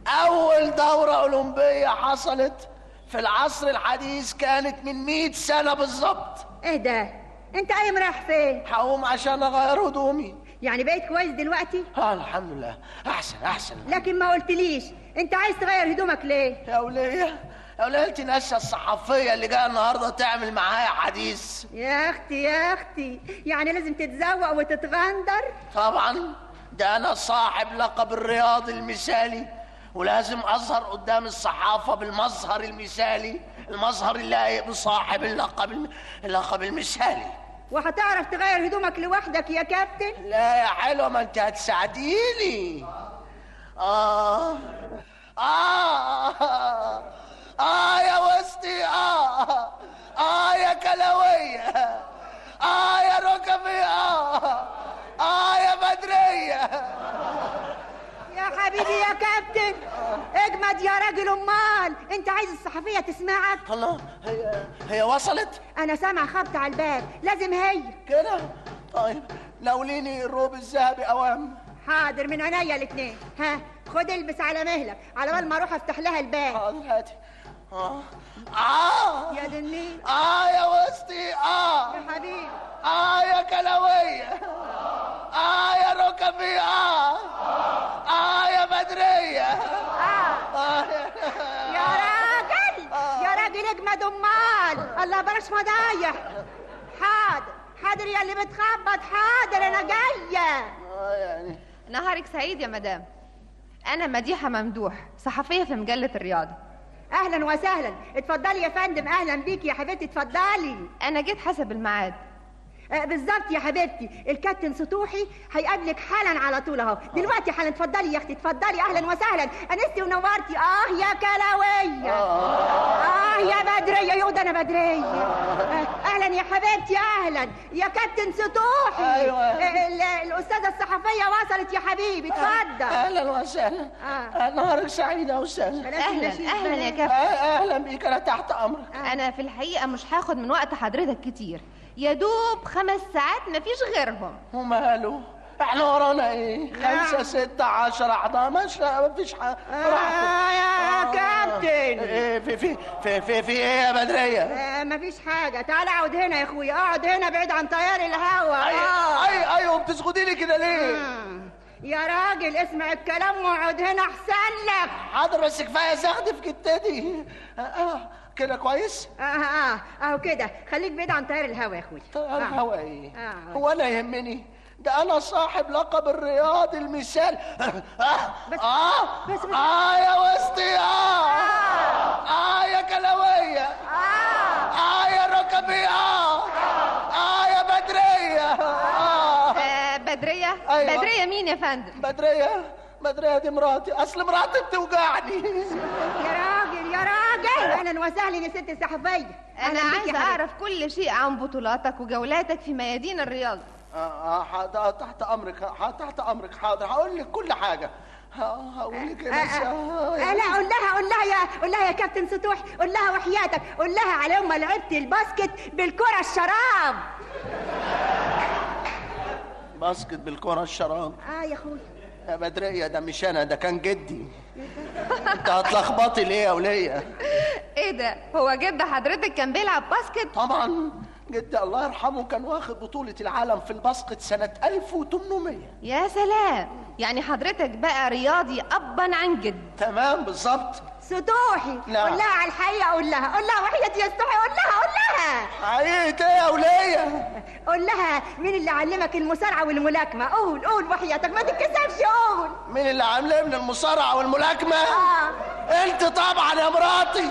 اول دورة اولمبية حصلت في العصر الحديث كانت من 100 سنة بالظبط.
ايه ده؟ انت قايم رايح فين؟
هقوم عشان اغير هدومي.
يعني بقيت كويس دلوقتي؟
الحمد لله، احسن.
لكن ما قلتليش انت عايز تغير هدومك ليه؟
يا وليه انت ناسيه الصحفيه اللي جايه النهارده تعمل معايا حديث؟
يا اختي يعني لازم تتزوق وتتغندر؟
طبعا، ده انا صاحب لقب الرياضي المثالي، ولازم اظهر قدام الصحافه بالمظهر المثالي، المظهر اللايق بصاحب اللقب المثالي.
وهتعرف تغير هدومك لوحدك يا كابتن؟
لا يا حلوه، ما انت هتساعديني. يا وسطي، يا كلاوية، يا ركبي، يا بدرية.
يا حبيبي يا كابتن، اجمد يا راجل. امال انت عايز الصحفية تسمعك؟
الله، هي وصلت؟
انا سامع خبط على الباب، لازم هي
كده. طيب ناوليني الروب الذهبي اوام.
حاضر، من عينيا الاتنين. ها، خد البس على مهلك على بال ما اروح افتح لها الباب.
حاضر، هاتي.
يا دنيا.
يا وسطي،
يا حبيبي.
يا كلاوية، يا ركبي، يا بدرية.
يا راجل اجمد. امال الله بلاش مضايح. حاضر يا اللي بتخبط. حاضر، انا جايه.
يعني
نهارك سعيد يا مدام. انا مديحه ممدوح، صحفيه في مجله الرياضه.
اهلا وسهلا. اتفضلي يا فندم. اهلا بيكي يا حبيبتي، اتفضلي.
انا جيت حسب الميعاد.
بالظبط يا حبيبتي. الكابتن سطوحي هيقابلك حالا على طول اهو دلوقتي حالا. اتفضلي يا اختي، اتفضلي. اهلا وسهلا، انستي ونورتي. يا كلاوية، يا بدرية. يقول انا بدرية. اهلا يا حبيبتي، اهلا يا كابتن سطوحي.
ايوه،
الاستاذة الصحفية وصلت يا حبيبي. اتفضل.
اهلا وسهلا. نهارك سعيد يا استاذ.
اهلا يا كابتن.
اهلا بيك، انا تحت امرك.
انا في الحقيقة مش هاخد من وقت حضرتك كتير، يا دوب 5 ساعات مفيش غيرهم.
وماله؟ احنا ورانا ايه؟ 5 6 10 11 مفيش حاجه.
يا كابتن.
في ايه يا بدرية؟
مفيش حاجة. تعال اقعد هنا يا اخويا، اقعد هنا بعيد عن تيار الهوا.
ايوه، بتسخدي لي كده ليه؟
يا راجل اسمع الكلام واقعد هنا احسن لك.
حاضر، بس كفايه زغد في كتتي. كده كويس؟
اهو كده. خليك بعيد عن تيار الهوا يا اخويا.
تيار الهوا ايه؟ هو انا يهمني؟ ده انا صاحب لقب الرياضي المثالي.
بس
يا وسطي، يا كلاوية، يا ركبي، يا بدرية.
بدرية؟
أيوة.
بدرية مين يا فندم؟
بدرية دي مراتي. اصل مراتي بتوجعني.
يا راجل اهلا وسهلا يا ست الصحفية.
انا عايزة اعرف كل شيء عن بطولاتك وجولاتك في ميادين الرياضة.
تحت امرك. حاضر، هقول لك كل حاجه. هقول لك
لا، قول لها يا كابتن سطوحي. قول لها وحياتك، قول لها على يوم ما لعبت الباسكت بالكره الشراب.
باسكت بالكره الشراب؟
يا اخويا.
يا بدرية، ده مش انا، ده كان جدي. انت هتلخبطي ليه يا ولية؟
ايه ده؟ هو جد حضرتك كان بيلعب باسكت؟
طبعا، جدي الله يرحمه كان واخد بطولة العالم في الباسكت سنة 1800.
يا سلام، يعني حضرتك بقى رياضي أبا عن جد.
تمام بالظبط.
سطوحي، قول لها على الحقيقة. قول لها وحياتي يا سطوحي. قول لها
حقيقة ايه يا ولية؟
قول لها مين اللي علمك المصارعة والملاكمة. قول وحياتك، ما تتكسفش. قول
مين اللي علمني المصارعة والملاكمة؟ انت طبعا يا مراتي.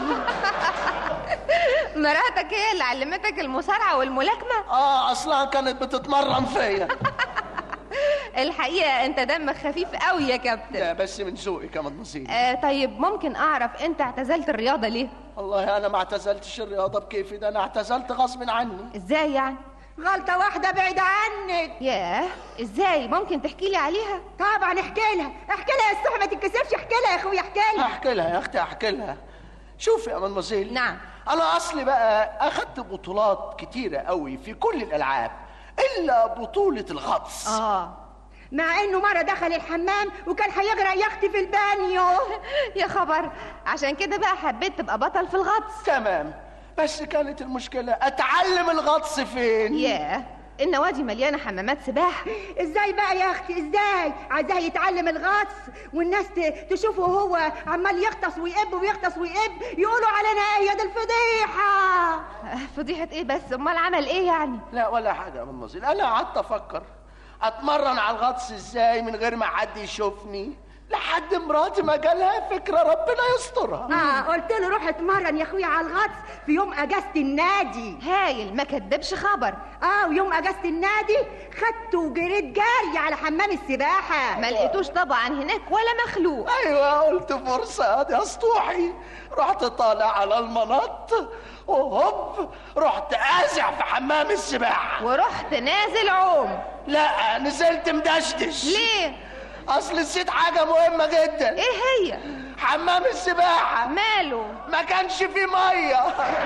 مراتك هي اللي علمتك المصارعة والملاكمة؟
اصلا كانت بتتمرن فيا.
الحقيقة انت دمك خفيف قوي يا كابتن.
لا بس من ذوقك يا مدمزيل.
طيب ممكن اعرف انت اعتزلت الرياضة ليه؟
والله انا ما اعتزلتش الرياضة بكيفي، ده انا اعتزلت غصب عني.
ازاي يعني؟
غلطة واحدة بعيدة عنك.
ياه، ازاي؟ ممكن تحكي لي عليها؟
طبعا احكي لها يا سطوحي، ما تتكسفش. احكي لها يا اخويا،
احكي لها يا اختي، احكي لها. شوفي يا مدمزيل.
نعم.
انا اصلي بقى اخدت بطولات كتيرة قوي في كل الالعاب الا بطولة الغطس.
مع انه مرة دخل الحمام وكان هيغرق يختي في البانيو.
يا خبر، عشان كده بقى حبيت تبقى بطل في الغطس.
تمام، بس كانت المشكلة اتعلم الغطس فين؟
ياه، النوادي مليانة حمامات سباحة.
ازاي بقى يا اختي ازاي؟ عايزاه يتعلم الغطس والناس تشوفه هو عمال يغطس ويقب ويغطس ويقب، يقولوا علينا ايه دي الفضيحة.
فضيحة ايه بس؟ امال عمل ايه يعني؟
لا ولا حاجة يا ام نصير، انا قعدت افكر اتمرن على الغطس ازاي من غير ما حد يشوفني، لحد مراتي ما جالها فكرة ربنا يسترها.
قلت له روح اتمرن يا اخويا على الغطس في يوم اجازة النادي.
هايل، ما كدبش خبر.
ويوم اجازة النادي خدته وجريت جري على حمام السباحة.
ما لقيتوش طبعا هناك ولا مخلوق.
ايوه، قلت فرصة يا سطوحي، رحت طالع على المنط وهوب رحت ازع في حمام السباحة.
ورحت نازل عوم؟
لا، نزلت مدشدش.
ليه؟
اصل نسيت حاجة مهمة جدا.
ايه هي؟
حمام السباحة
ماله؟
ما كانش فيه مية.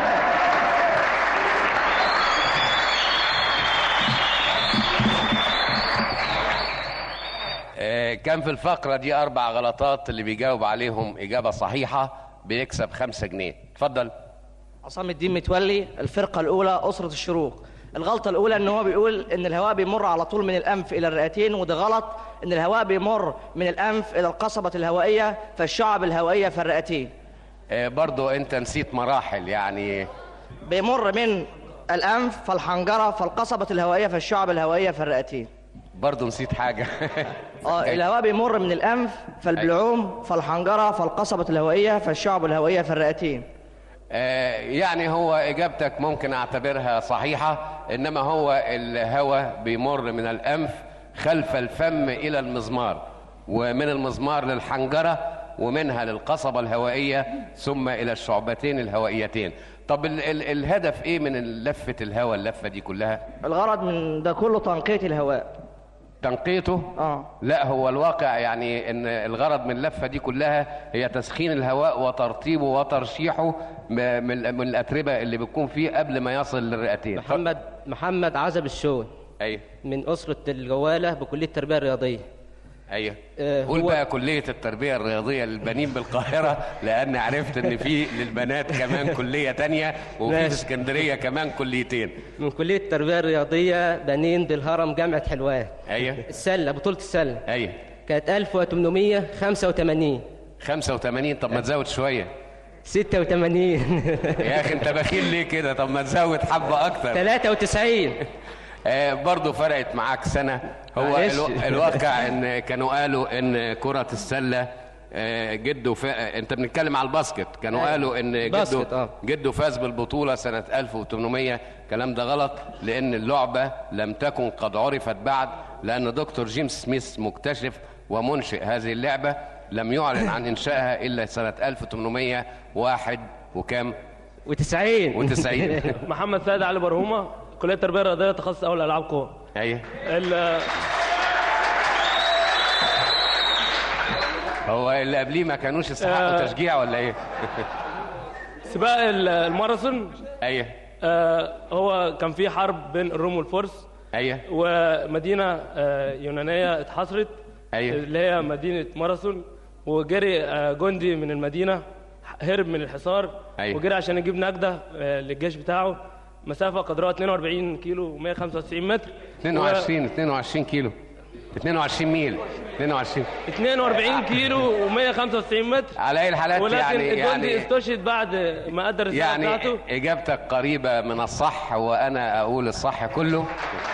كان في الفقرة دي 4 غلطات، اللي بيجاوب عليهم إجابة صحيحة بيكسب 5 جنيه. اتفضل.
عصام الدين متولي، الفرقة الأولى أسرة الشروق. الغلطة الأولى إن هو بيقول إن الهواء بيمر على طول من الأنف إلى الرئتين، وده غلط. إن الهواء بيمر من الأنف إلى القصبة الهوائية فالشعب الهوائية في الرئتين.
برضو أنت نسيت مراحل، يعني
بيمر من الأنف فالحنجرة فالقصبة الهوائية فالشعب الهوائية في الرئتين.
برضو نسيت حاجة.
الهواء بيمر من الأنف فالبلعوم فالحنجرة فالقصبة الهوائية فالشعب الهوائية في الرئتين.
يعني هو إجابتك ممكن أعتبرها صحيحة، إنما هو الهواء بيمر من الأنف خلف الفم إلى المزمار، ومن المزمار للحنجرة، ومنها للقصبة الهوائية، ثم إلى الشعبتين الهوائيتين. طب الهدف إيه من لفة الهواء اللفة دي كلها؟
الغرض من ده كله تنقية الهواء.
تنقيته؟ لا، هو الواقع يعني ان الغرض من اللفه دي كلها هي تسخين الهواء وترطيبه وترشيحه من الاتربه اللي بتكون فيه قبل ما يصل للرئتين.
محمد عزب الشون.
ايوه.
من اسره الجواله بكليه التربيه الرياضيه.
ايوه. قول بقى كليه التربيه الرياضيه للبنين بالقاهره، لان عرفت ان في للبنات كمان كليه تانية، وفي اسكندريه كمان كليتين.
من كليه التربيه الرياضيه بنين بالهرم جامعه حلوان.
ايوه.
السله، بطوله السله.
ايوه.
كانت 1885.
85؟ طب ما تزود شويه.
86.
يا اخي انت بخيل ليه كده؟ طب ما تزود حبه اكتر.
93.
برضو فرقت معاك سنة. هو الواقع ان كانوا قالوا ان كرة السلة جده انت بنتكلم على الباسكت، كانوا قالوا ان جده فاز بالبطولة سنة 1800. الكلام ده غلط، لان اللعبة لم تكن قد عرفت بعد، لان دكتور جيمس سميث مكتشف ومنشئ هذه اللعبة لم يعلن عن انشائها الا سنة 1801 وكام؟
و90.
محمد سيد علي برهومة، كلية التربية الرياضية، تخصص أول ألعاب قوة.
أيوه. هو اللي قبليه ما كانوش يستحقوا تشجيع ولا إيه؟
سباق الماراثون.
أيوه.
هو كان في حرب بين الروم والفرس.
أيوه.
ومدينة يونانية اتحاصرت.
أيوه.
اللي هي مدينة ماراثون، وجري جندي من المدينة، هرب من الحصار.
أيوه.
وجري عشان يجيب نجدة للجيش بتاعه، مسافة قدرها 42 كيلو و195 متر.
22 كيلو، 22 ميل،
42 كيلو و195 متر.
على اي الحالات
ولكن
يعني
الجندي استشهد بعد ما أدى الرسالة
يعني
بتاعته.
إجابتك قريبة من الصح، وأنا أقول الصح كله.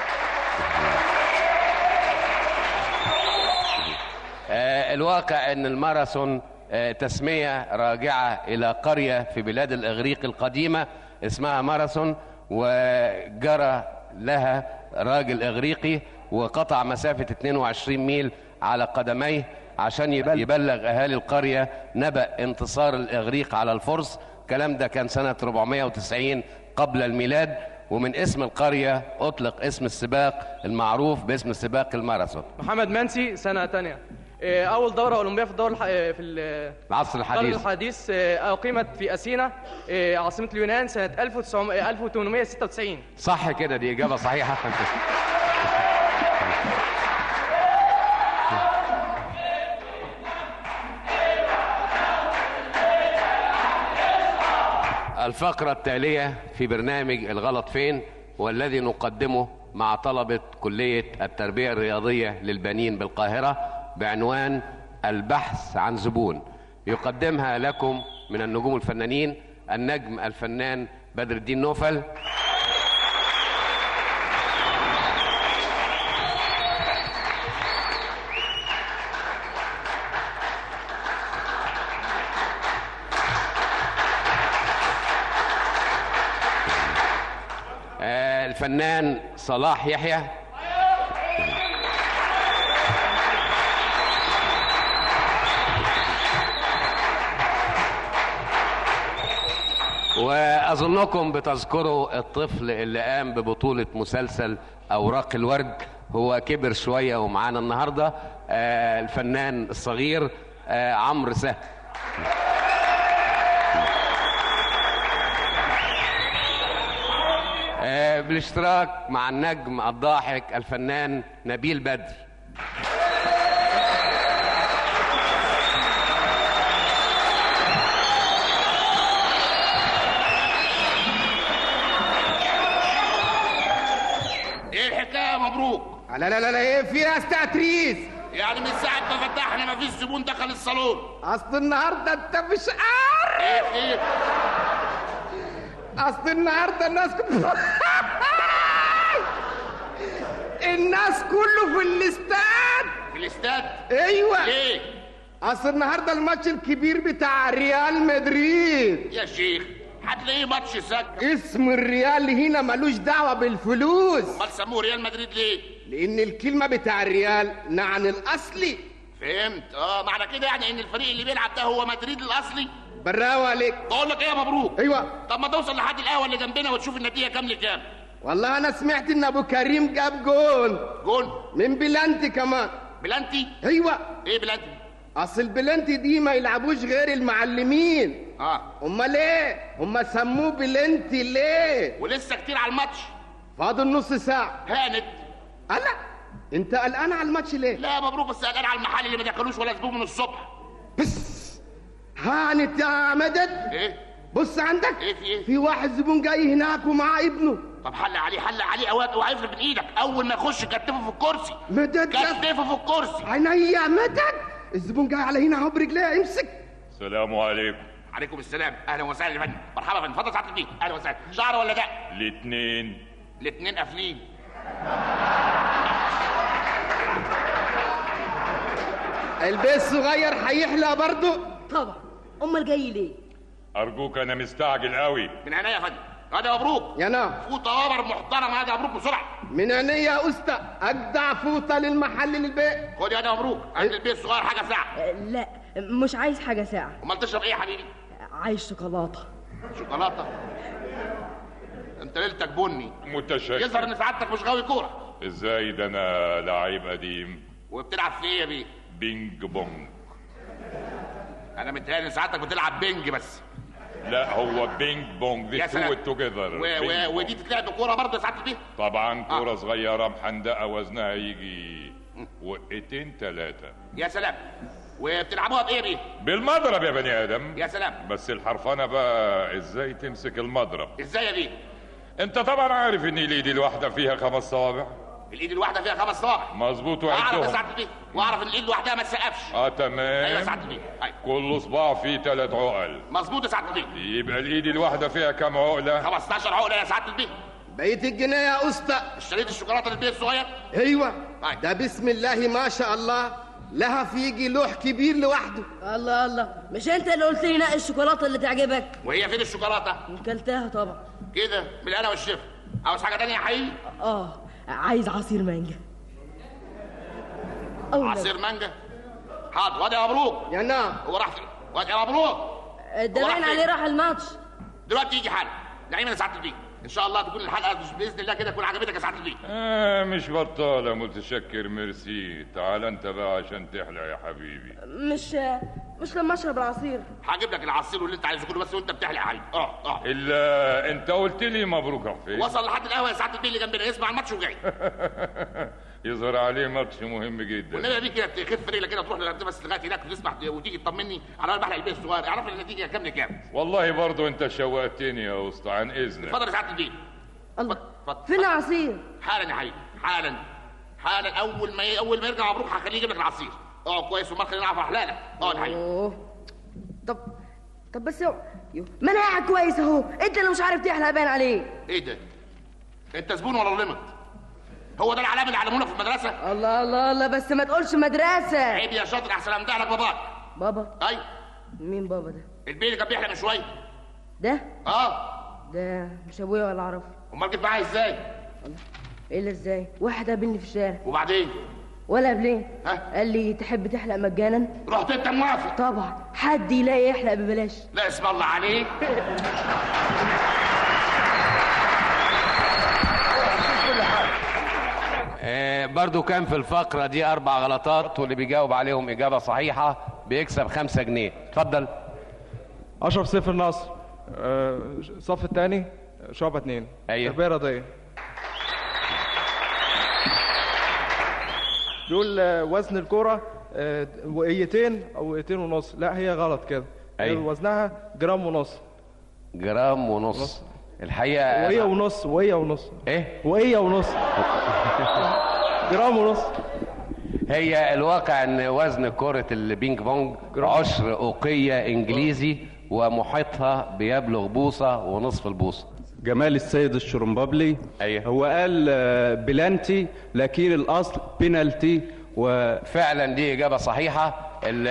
الواقع أن الماراثون تسمية راجعة إلى قرية في بلاد الإغريق القديمة اسمها ماراثون، وجرى لها راجل إغريقي وقطع مسافة 22 ميل على قدميه عشان يبلغ أهالي القرية نبأ انتصار الإغريق على الفرس. الكلام ده كان سنة 490 قبل الميلاد، ومن اسم القرية أطلق اسم السباق المعروف باسم سباق الماراثون.
محمد منسي، سنة تانية. أول دورة أولمبية في الدورة في
العصر
الحديث أقيمت في أثينا عاصمة اليونان سنة 1896.
صح كده، دي إجابة صحيحة. الفقرة التالية في برنامج الغلط فين، والذي نقدمه مع طلبة كلية التربية الرياضية للبنين بالقاهرة بعنوان البحث عن زبون. يقدمها لكم من النجوم الفنانين النجم الفنان بدر الدين نوفل، الفنان صلاح يحيى، وأظنكم بتذكروا الطفل اللي قام ببطولة مسلسل أوراق الورد. هو كبر شوية ومعانا النهاردة، الفنان الصغير عمرو سهل. بالاشتراك مع النجم الضاحك الفنان نبيل بدر.
ايه الحكايه مبروك؟
لا لا لا لا، ايه فيها استعتريس؟
يعني من ساعه ما فتحنا ما فيش زبون دخل الصالون.
اصل النهارده انت مش عارف.
ايه
اصل النهارده الناس الناس كله في الاستاد.
في الاستاد؟
ايوه.
ليه؟
اصل النهارده الماتش الكبير بتاع ريال مدريد.
يا شيخ هتلاقيه ماتش سكر.
اسم الريال هنا ملوش دعوه بالفلوس.
امال سموه ريال مدريد ليه؟
لان الكلمه بتاع الريال عن الاصلي.
فهمت. معنى كده يعني ان الفريق اللي بيلعب ده هو مدريد الاصلي.
براوة عليك.
بقول لك ايه يا مبروك؟
ايوه.
طب ما توصل لحد القهوه اللي جنبنا وتشوف النتيجه كام لكام.
والله انا سمعت ان ابو كريم جاب جون من بلانتي كمان.
بلانتي؟
ايوه.
ايه بلانتي؟
اصل البلانتي دي ما يلعبوش غير المعلمين. امال ايه هم سموه بلانتي ليه؟
ولسه كتير على الماتش.
فاضل نص ساعه.
هانت.
لا انت قلقان على الماتش ليه؟
لا يا مبروك، بس قلقان على المحل اللي ما دخلوش ولا زبون من الصبح.
بس هانت يا مدد.
ايه؟
بص عندك.
ايه
في واحد زبون جاي هناك ومعاه ابنه.
طب حل عليه اوعى يفلت من ايدك. اول ما يخش كتفه في الكرسي.
مدد
كتفه في الكرسي.
عينيا يا مدد. الزبون جاي على هنا اهو برجليه، امسك.
السلام عليكم.
عليكم السلام. اهلا وسهلا يا فندم. مرحبا يا فندم. اتفضل سعاده البيه. اهلا وسهلا. شعر ولا ده؟
الاثنين
قافلين.
البيت الصغير هيحلى برضه؟
طبعا. امال جاي ليه؟
ارجوك انا مستعجل قوي.
من عينيا يا فندم. هذا مبروك.
يا نعم.
فوطه وبر محترم. هذا مبروك بسرعه.
من عينيا يا اسطى. اجدع فوطه للمحل للبيت.
خد يا مبروك. عند البيت الصغير حاجه ساعه.
لا مش عايز حاجه ساعه.
امال تشرب ايه يا حبيبي؟
عايز شوكولاته.
شوكولاته؟ انت ليلتك بني.
متشكر.
يظهر ان سعادتك مش غاوي كوره.
ازاي ده انا لعيب قديم.
وبتلعب في ايه يا بيه؟
بينج بونج.
انا متهيألي ان سعادتك بتلعب بينج بس.
لا هو بينج بونج.
يا سلام.
توجذر.
ودي تتلعب بكوره برضه يا سعاده البيه؟
طبعا كوره صغيره محندقه وزنها يجي وقتين 3.
يا سلام. وبتلعبوها بايه بيه؟
بالمضرب يا بني ادم.
يا سلام.
بس الحرفانه بقى ازاي تمسك المضرب.
ازاي يا بيه؟
انت طبعا عارف ان الايد الواحده فيها 5 صوابع.
الايد الواحده فيها 5 صوابع.
مظبوط.
اعرف يا سعاده البيه. واعرف ان الايد لوحدها ما تسقفش.
تمام.
ايوه يا سعاده البيه.
كل صباع فيه 3 عقل.
مظبوط يا سعاده البيه.
يبقى الايد الواحده فيها كام عقله؟
15 عقله يا سعاده البيه.
بقيت الجنيه يا اسطى.
اشتريت الشوكولاته للبيت الصغير؟
ايوه. ده بسم الله ما شاء الله لها فيجي لوح كبير لوحده.
الله الله، مش انت اللي قلت لي نقي الشوكولاته اللي تعجبك؟
وهي فين الشوكولاته؟
كلتها طبعا.
كده بالهنا والشفا. عاوز حاجه تانية يا حبيبي؟
عايز عصير مانجا.
عصير مانجا؟ حاضر. واد يا مبروك.
يا نعم.
هو راح فين؟ واد يا مبروك.
ده باين عليه راح الماتش.
دلوقتي يجي حالا. نعيم يا سعاده البيه. ان شاء الله تكون الحلقه باذن الله كده تكون عجبتك يا سعاده البيه.
مش بطاله. متشكر. ميرسي. تعال انت بقى عشان تحلى يا حبيبي.
مش لما اشرب العصير.
هجيب لك العصير واللي انت عايزه كله بس وانت بتحلى يا حبيبي.
الا انت قلت لي مبروك يا حفيظ.
وصل لحد القهوه يا سعاده البيه اللي جنبنا يسمع الماتش وجاي.
يظهر عليه ماتش مهم جدا.
والنبي بيك كده تخف رجلك كده وتروح بس لغايه هناك وتسمح وتيجي تطمني على البحر البيت الصغير، اعرف النتيجه كام لكام.
والله برضه انت شوقتني يا اسطى، عن اذنك.
اتفضل يا سعاده الدين.
الله، فين العصير؟
حالا يا حبيبي، حالا اول ما يرجع مبروك هخليه يجيب لك العصير. اقعد كويس وما خلينا نعرف احلالك. اقعد يا حبيبي.
طب بس ما انا قاعد كويس اهو، انت اللي مش عارف تحلق باين عليه.
ايه ده؟ انت زبون ولا لمط؟ هو ده العلام اللي علمونا في المدرسه؟
الله الله الله، بس ما تقولش مدرسه.
عيب يا شاطر، احسن امدح لك باباك.
بابا؟
ايوه.
مين بابا ده؟
البيه اللي كان بيحلم من شويه.
ده؟
اه.
ده مش ابويا ولا اعرفه.
امال جيت معايا ازاي؟
ايه اللي ازاي؟ واحد قابلني في الشارع.
وبعدين؟
ولا قبلين؟ قال لي تحب تحلق مجانا؟
رحت انت موافق؟
طبعا، حد يلاقي يحلق ببلاش.
لا اسم الله عليك.
برضو كان في الفقرة دي 4 غلطات، واللي بيجاوب عليهم إجابة صحيحة بيكسب 5 جنيه. اتفضل.
أشرف سيف النصر، الصف الثاني، شعبة 2.
أيوه.
تربية رياضية. دول وزن الكرة وقيتين أو وقيتين ونص. لا هي غلط كده.
أيوه.
وزنها جرام ونص.
جرام ونص. الحقيقة
وقية ونص. وقية ونص.
إيه؟
وقية ونص. جرام ونص.
هي الواقع ان وزن كرة البينج بونج 10 أوقية انجليزي، ومحيطها بيبلغ بوصة ونصف البوصة.
جمال السيد الشرنبابلي.
أيوه.
هو قال بلانتي لكن الاصل بينالتي.
وفعلا دي اجابة صحيحة.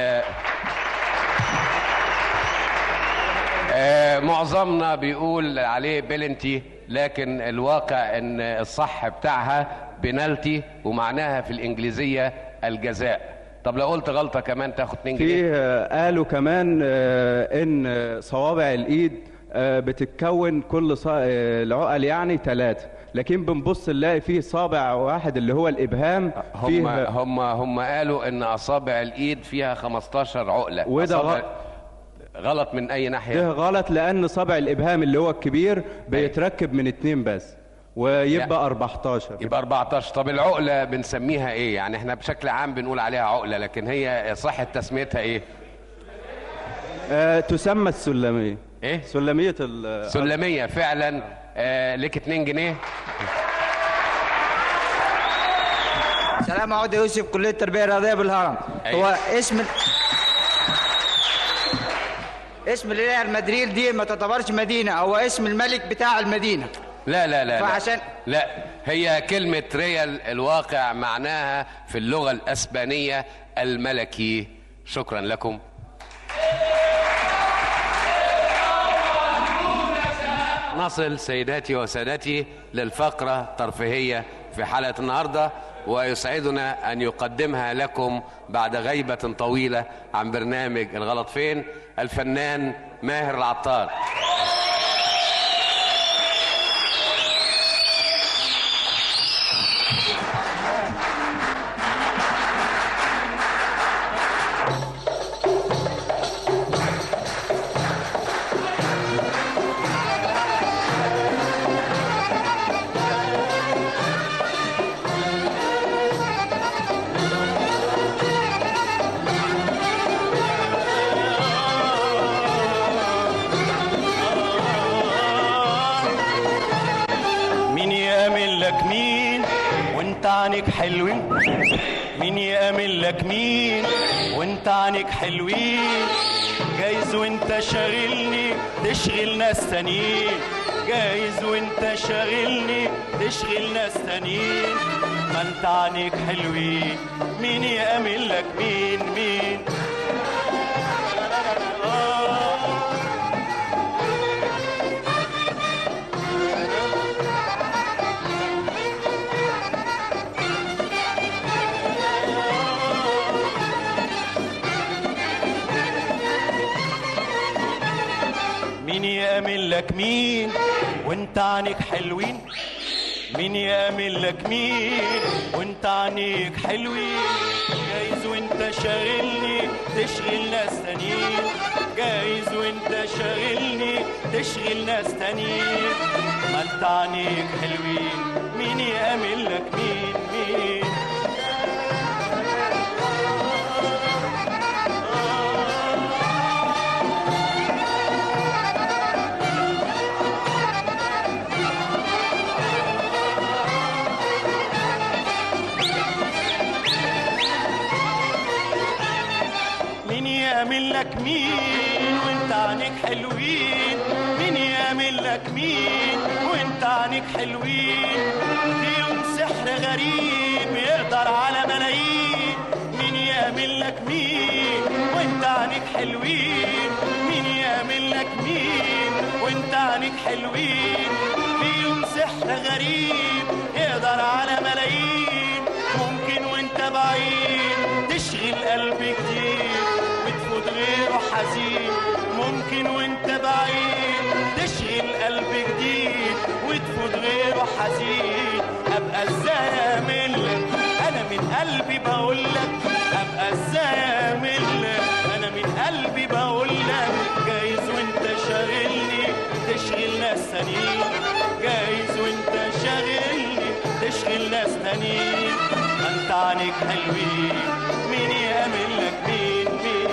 معظمنا بيقول عليه بلنتي، لكن الواقع ان الصح بتاعها بنالتي، ومعناها في الانجليزية الجزاء. طب لو قلت غلطة كمان تاخد 2 جنيه.
في قالوا كمان ان صوابع الايد بتتكون كل العقل يعني 3، لكن بنبص نلاقي فيه صابع واحد اللي هو الابهام.
هم قالوا ان اصابع الايد فيها 15 عقلة.
وده
غلط من اي ناحية؟
ده غلط لان صابع الابهام اللي هو الكبير بيتركب من 2 بس، ويبقى 14.
يبقى 14. طب العقلة بنسميها ايه؟ يعني احنا بشكل عام بنقول عليها عقلة، لكن هي صحة تسميتها ايه؟
تسمى السلمية.
ايه؟
سلمية
سلمية فعلا. لك 2 جنيه.
سلام عود يوسف، كلية التربية الرياضية بالهرم.
أيوة.
هو اسم ريال مدريد دي ما تعتبرش مدينة، هو اسم الملك بتاع المدينة.
لا لا لا
فعشان
لا، هي كلمة ريال الواقع معناها في اللغة الأسبانية الملكي. شكرا لكم. نصل سيداتي وسادتي للفقرة الترفيهية في حلقة النهاردة، ويسعدنا أن يقدمها لكم بعد غيبة طويلة عن برنامج الغلط فين الفنان ماهر العطار.
عنك حلوين، مين يأمن لك مين وانت عنك حلوين، جايز وانت شاغلني تشغل ناس تانيين، جايز وانت شاغلني تشغل ناس تانيين، ما انت عنك حلوين، مين يأمن لك مين مين. مين يأمن لك مين وانت عنك حلوين، مين يأمن لك مين وانت عنك حلوين، جايز وانت شاغلني تشغل ناس تانيين، جايز وانت شاغلني تشغل ناس تانيين، ما انت عينيك حلوين مين يأمن لك مين مين يأمن لك مين وانت عينيك حلوين مين يأمن لك مين وانت عينيك حلوين فيهم سحر غريب يقدر على ملايين مين يأمن لك مين وانت عينيك حلوين مين يأمن لك مين وانت عينيك حلوين فيهم سحر غريب يقدر على ملايين ممكن وانت بعيد تشغل قلب كتير وتفوت غيره حزين ممكن وانت بعيد تشغل قلب جديد وتفوت غيره حزين ابقى ازاي اعملك انا من قلبي بقولك ابقى ازاي اعملك انا من قلبي بقولك جايز وانت شاغلني تشغل ناس تانيين جايز وانت شاغلني تشغل ناس تانيين ما انت عينيك حلوين مين يأمن لك مين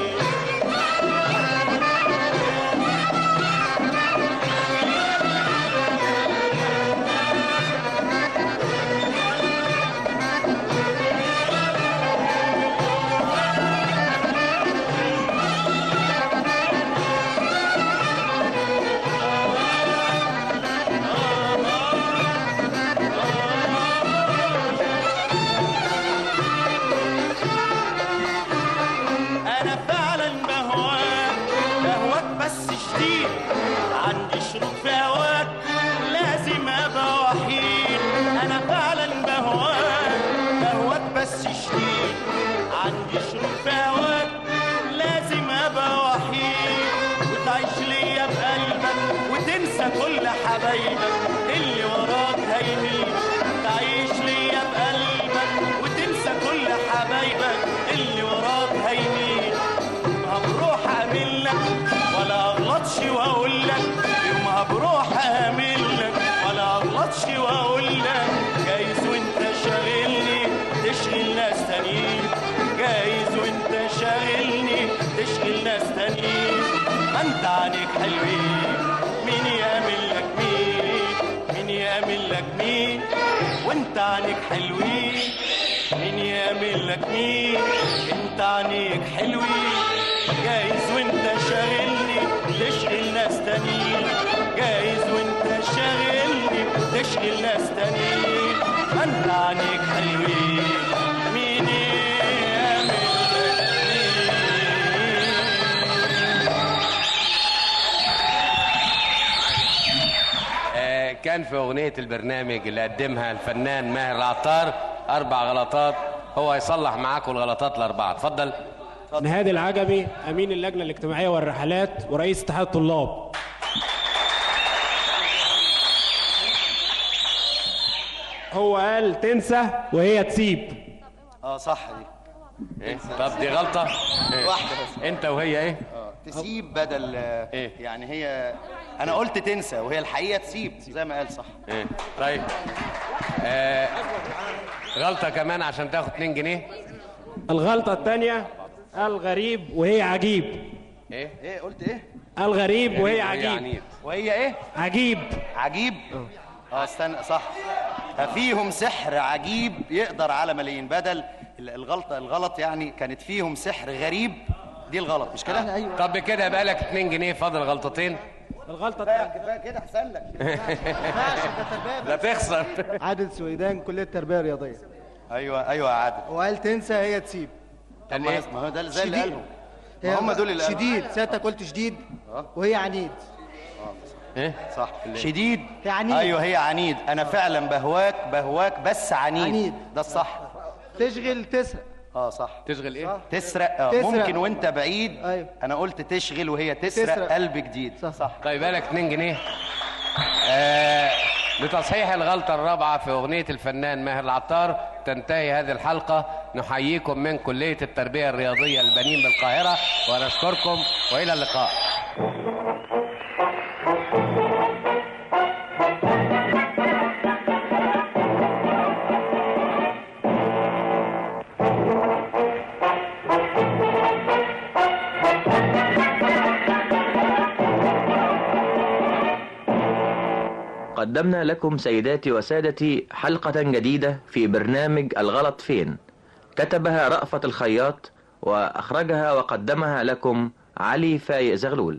كل حبايبك اللي وراك هيمين تعيش ليا بقلبك وتنسى كل حبايبك اللي وراك هيمين هبروح اقابلك ولا اغلطش واقولك يوم بروح اقابلك ولا اغلطش واقولك جايز وانت شاغلني تشغل ناس تانيين جايز وانت شاغلني تشغل ناس تانيين ما انت عينيك حلوين مين يأمن لك مين مين يأمن لك مين وانت عينيك حلوين مين يأمن لك مين انت عينيك حلوين جايز وانت شاغلني تشغل ناس تانيين جايز وانت شاغلني تشغل ناس تانيين ما انت عينيك حلوين مين يأمن لك
كان في أغنية البرنامج اللي قدمها الفنان ماهر العطار 4 غلطات هو هيصلح معاكم الغلطات ال4 اتفضل.
نهاد العجمي أمين اللجنة الاجتماعية والرحلات ورئيس اتحاد الطلاب. هو قال تنسى وهي تسيب.
صح دي.
إيه؟ طب دي غلطة إيه؟
واحدة بس.
انت وهي ايه؟
تسيب بدل إيه؟ يعني هي انا قلت تنسى وهي الحقيقة تسيب زي ما قال صح.
ايه طيب غلطة كمان عشان تاخد 2 جنيه.
الغلطة الثانية قال غريب وهي عجيب.
ايه قلت ايه؟
قال غريب وهي عجيب.
وهي ايه؟
عجيب.
عجيب؟ استنى صح. فيهم سحر عجيب يقدر على ملايين بدل الغلط يعني كانت فيهم سحر غريب دي الغلط مش كده؟
أيوة. طب كده بقى لك 2 جنيه فاضل غلطتين.
الغلطة
كفايه كده احسن لك.
لا تخسر.
عادل سويدان كلية التربية الرياضية.
ايوه يا عادل.
وقال تنسى هي تسيب.
طب ما هو ده زي اللي قالهم. هم دول اللي قالوا.
شديد سيادتك قلت شديد وهي عنيد.
ايه
صح شديد
هي عنيد.
ايوه هي عنيد انا فعلا بهواك بس عنيد ده الصح.
تشغل تسرق.
صح.
تشغل ايه؟
تسرق. ممكن وانت بعيد.
أيوة.
انا قلت تشغل وهي تسرق قلب جديد.
صح.
طيب بالك 2 جنيه لتصحيح الغلطة الرابعة في أغنية الفنان ماهر العطار تنتهي هذه الحلقة. نحييكم من كلية التربية الرياضية البنين بالقاهرة ونشكركم وإلى اللقاء.
قدمنا لكم سيداتي وسادتي حلقة جديدة في برنامج الغلط فين، كتبها رأفت الخياط وأخرجها وقدمها لكم علي فايق زغلول.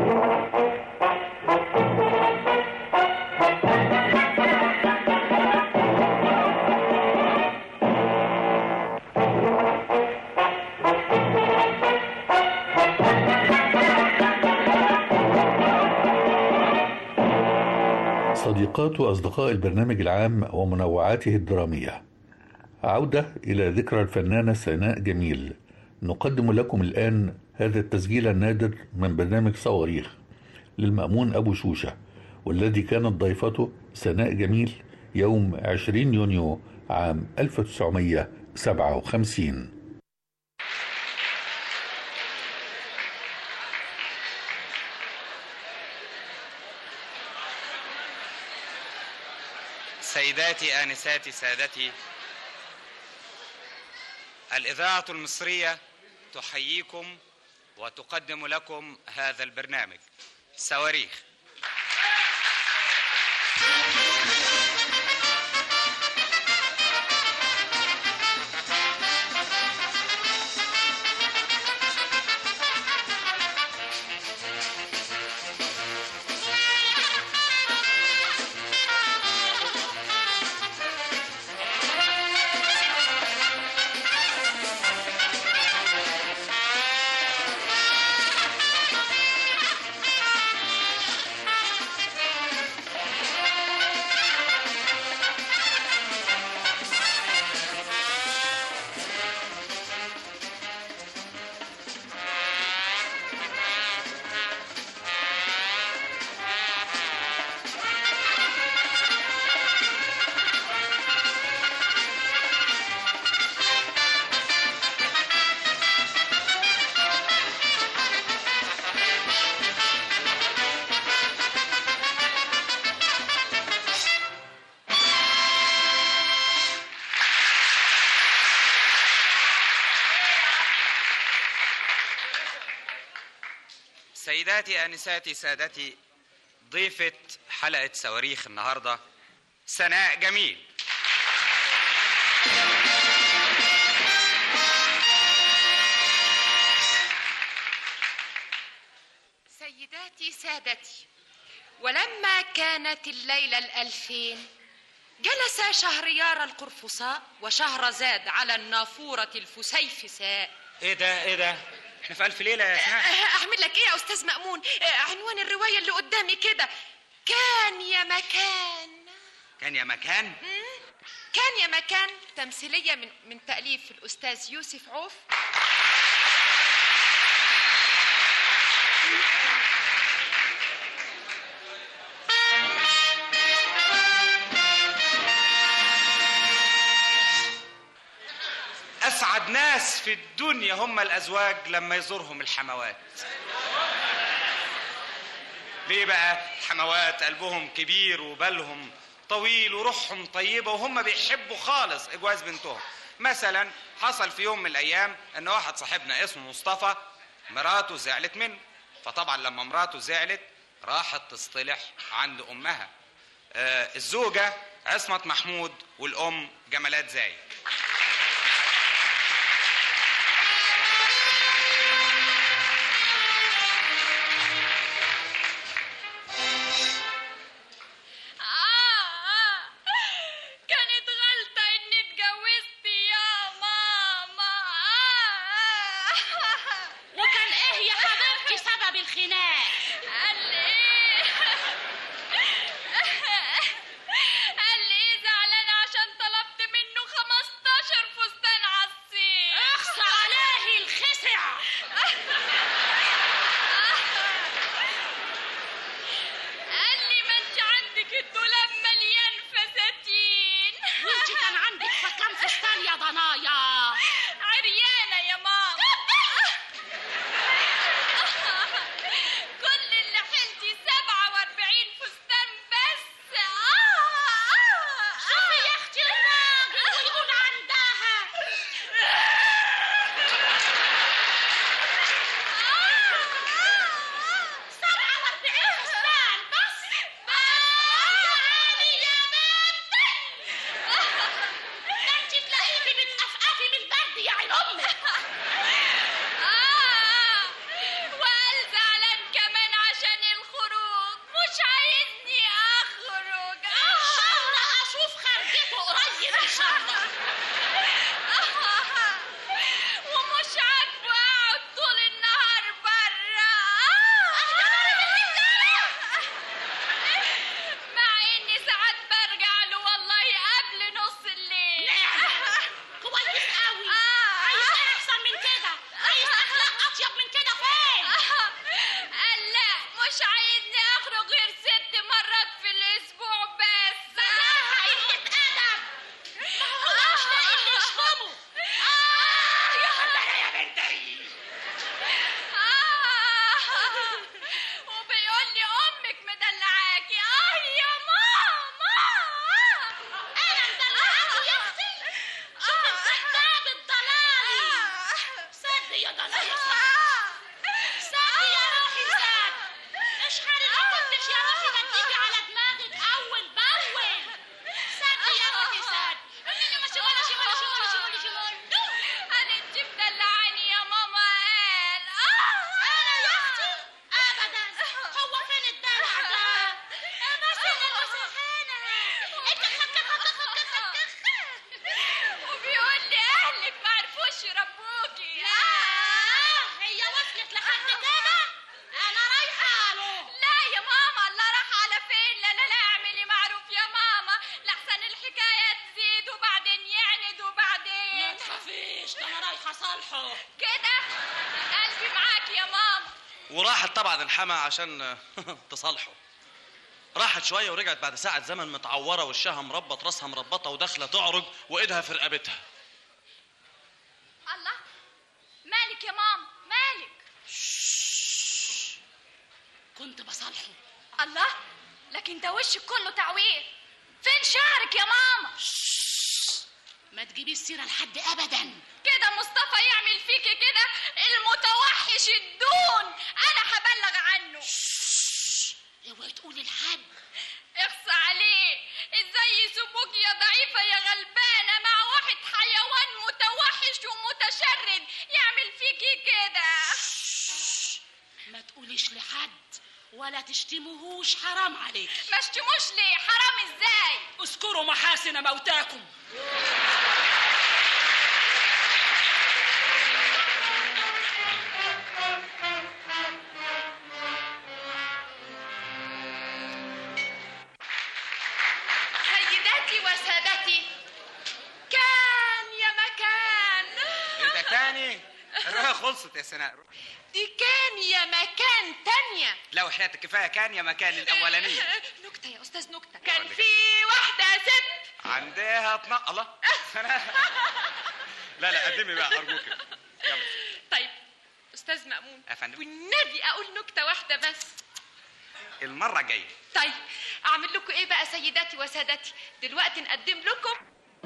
صديقات وأصدقاء البرنامج العام ومنوعاته الدرامية، عودة إلى ذكرى الفنانة سناء جميل. نقدم لكم الآن هذا التسجيل النادر من برنامج صواريخ للمأمون أبو شوشة، والذي كانت ضيفته سناء جميل يوم 20 يونيو عام 1957.
سيداتي آنساتي سادتي، الإذاعة المصرية تحييكم وتقدم لكم هذا البرنامج صواريخ. سيداتي آنساتي سادتي، ضيفة حلقة صواريخ النهاردة سناء جميل.
سيداتي سادتي، ولما كانت الليلة 2000 جلس شهريار القرفصاء وشهرزاد على النافورة الفسيفساء.
ايه ده احنا في 1000 ليلة يا سناء.
اعمل لك ايه يا استاذ مأمون؟ عنوان الرواية اللي قدامي كده، كان يا مكان.
كان يا مكان؟
كان يا مكان، تمثيلية من تأليف الأستاذ يوسف عوف.
أسعد ناس في الدنيا هم الأزواج لما يزورهم الحموات. ليه بقى؟ الحموات قلبهم كبير وبالهم طويل وروحهم طيبة وهم بيحبوا خالص إجواز بنتهم. مثلا حصل في يوم من الأيام أن واحد صاحبنا اسمه مصطفى مراته زعلت منه، فطبعا لما مراته زعلت راحت تصطلح عند أمها. الزوجة عصمت محمود والأم جمالات زايد.
قال لي زعلان عشان طلبت منه 15
بصالحه
كده قلبي معاك يا ماما.
وراحت طبعا الحما عشان تصالحه. راحت شويه ورجعت بعد ساعه زمن متعوره، وشها مربط، راسها مربطه، وداخله تعرج وايدها في رقبتها.
الله، مالك يا ماما مالك؟
كنت بصالحه.
الله، لكن ده وشك كله تعوير، فين شعرك يا ماما؟
ما تجيبي السيره لحد ابدا.
كده مصطفى يعمل فيكي كده المتوحش الدون، انا هبلغ عنه.
اوعي تقولي لحد.
اخص عليه، ازاي يسيبوك يا ضعيفه يا غلبانه مع واحد حيوان متوحش ومتشرد يعمل فيكي كده؟
ما تقوليش لحد ولا تشتموهوش، حرام عليك.
ما اشتموش ليه؟ حرام ازاي؟
اذكروا محاسن موتاكم.
سيداتي وسادتي، كان يا مكان.
ايه ده تاني؟ الرؤية خلصت يا سناء.
دي كان يا مكان تانية.
لو حياتك كفايه كان يا مكان الاولانيه.
نكتة يا استاذ نكتة. كان في واحدة ست
عندها الله. لا قدمي بقى ارجوك. يلا.
طيب استاذ مأمون،
يا فندم،
والنبي اقول نكتة واحدة بس
المرة الجاية.
طيب اعمل لكم ايه بقى سيداتي وسادتي؟ دلوقتي نقدم لكم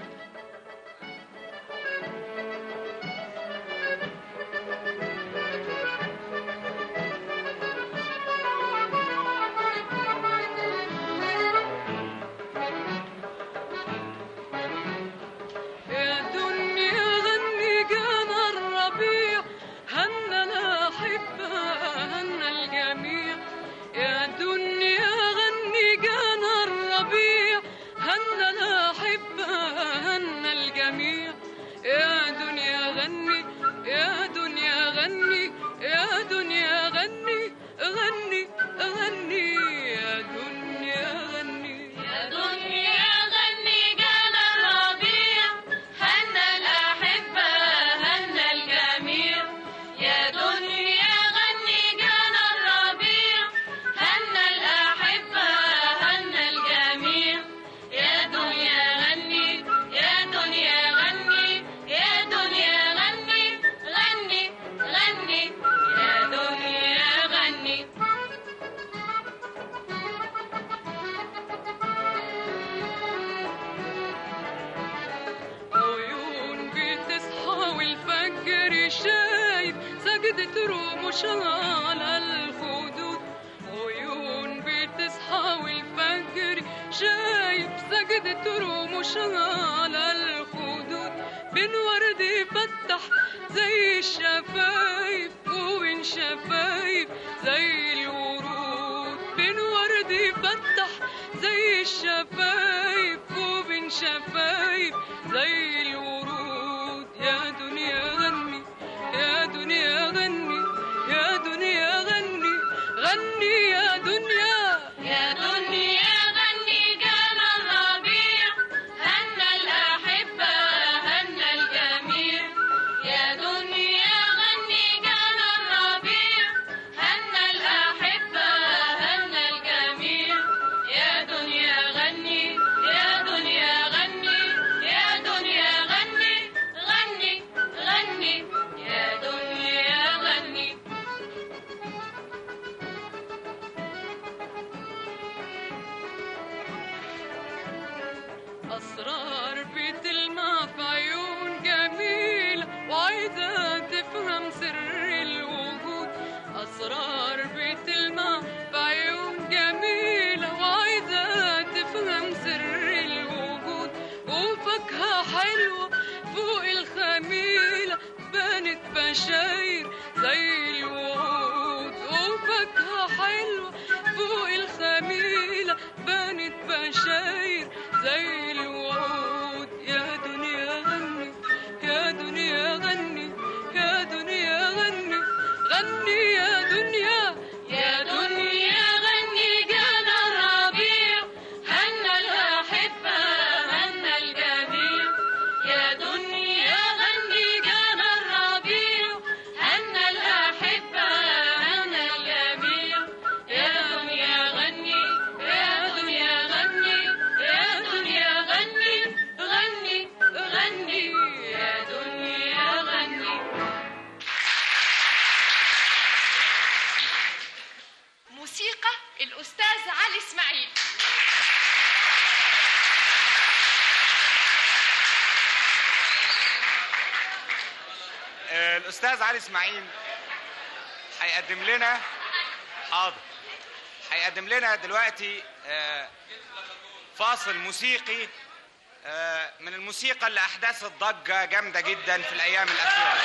على الخدود. عيون بتصحى والفجر شايف سجدة رموش على الخدود. بين ورد يفتح زي الشفايف وبين شفايف زي الورود. بين ورد يفتح زي الشفايف وبين شفايف زي الورود. يا دنيا غني يا دنيا غني يا دنيا غني غني يا دنيا
يا دنيا غني جانا الربيع هنا الأحبة هنا الجميع. يا دنيا غني جانا الربيع هنا الأحبة هنا الجميع. يا دنيا غني يا دنيا غني يا دنيا غني غني غني يا دنيا غني.
أسرار بتلمع في عيون جميلة وعايزة تفهم سر الوجود. أسرار بتلمع في عيون جميلة وعايزة تفهم سر الوجود. وفاكهة حلوة فوق الخميلة بانت بشاير زي الوعود. وفاكهة حلوة فوق الخميلة بانت بشاير زي الوعود. يا دنيا غني يا دنيا غني يا دنيا غني غني يا دنيا
يا دنيا غني جانا الربيع هنا الأحبة هنا الجميع. يا دنيا غني جانا الربيع
الاستاذ علي اسماعيل هيقدم لنا حاضر هيقدم لنا دلوقتي فاصل موسيقي من الموسيقى اللي احدثت ضجه جامده جدا في الايام الاخيره.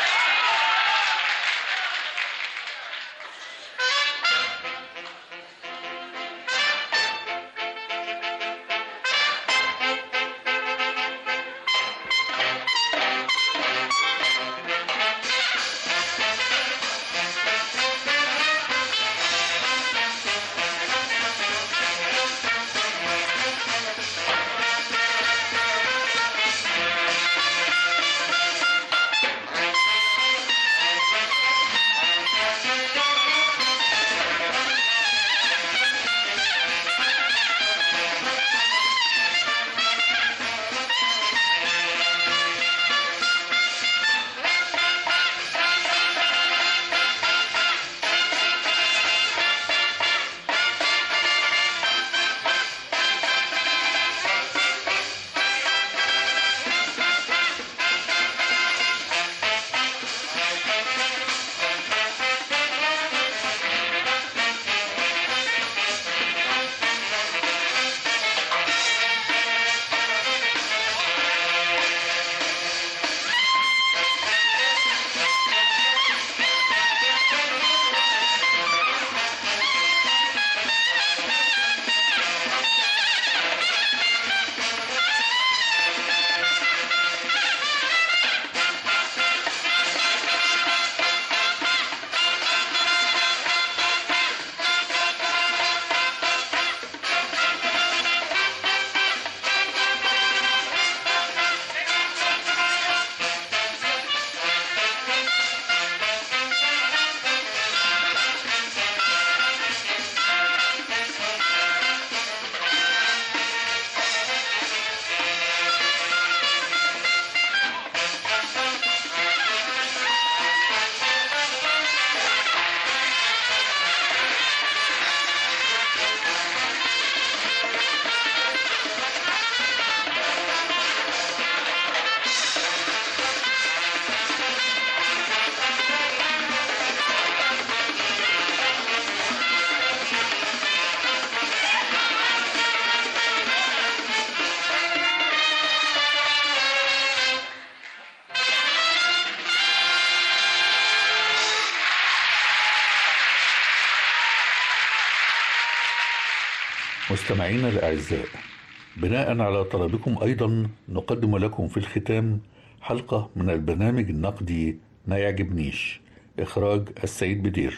مستمعينا الأعزاء، بناء على طلبكم أيضا نقدم لكم في الختام حلقة من البرنامج النقدي ما يعجبنيش، إخراج السيد بدير.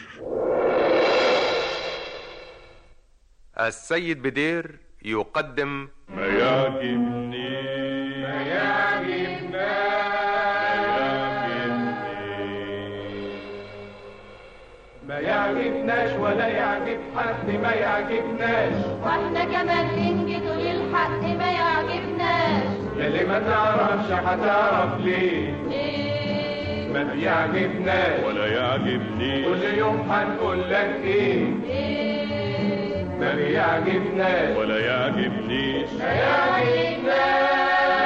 السيد بدير يقدم
ما يعجبني ما يعجبنا
ما يعجبناش ولا يعجب حد ما يعجبناش،
واحنا كمان ننجد للحق ما يعجبناش.
يلي ما تعرفش هتعرف ليه
ايه
ما بيعجبناش
ولا يعجبني،
كل يوم هنقول لك ايه ما بيعجبناش
ولا يعجبنيش
ما يعجبناش.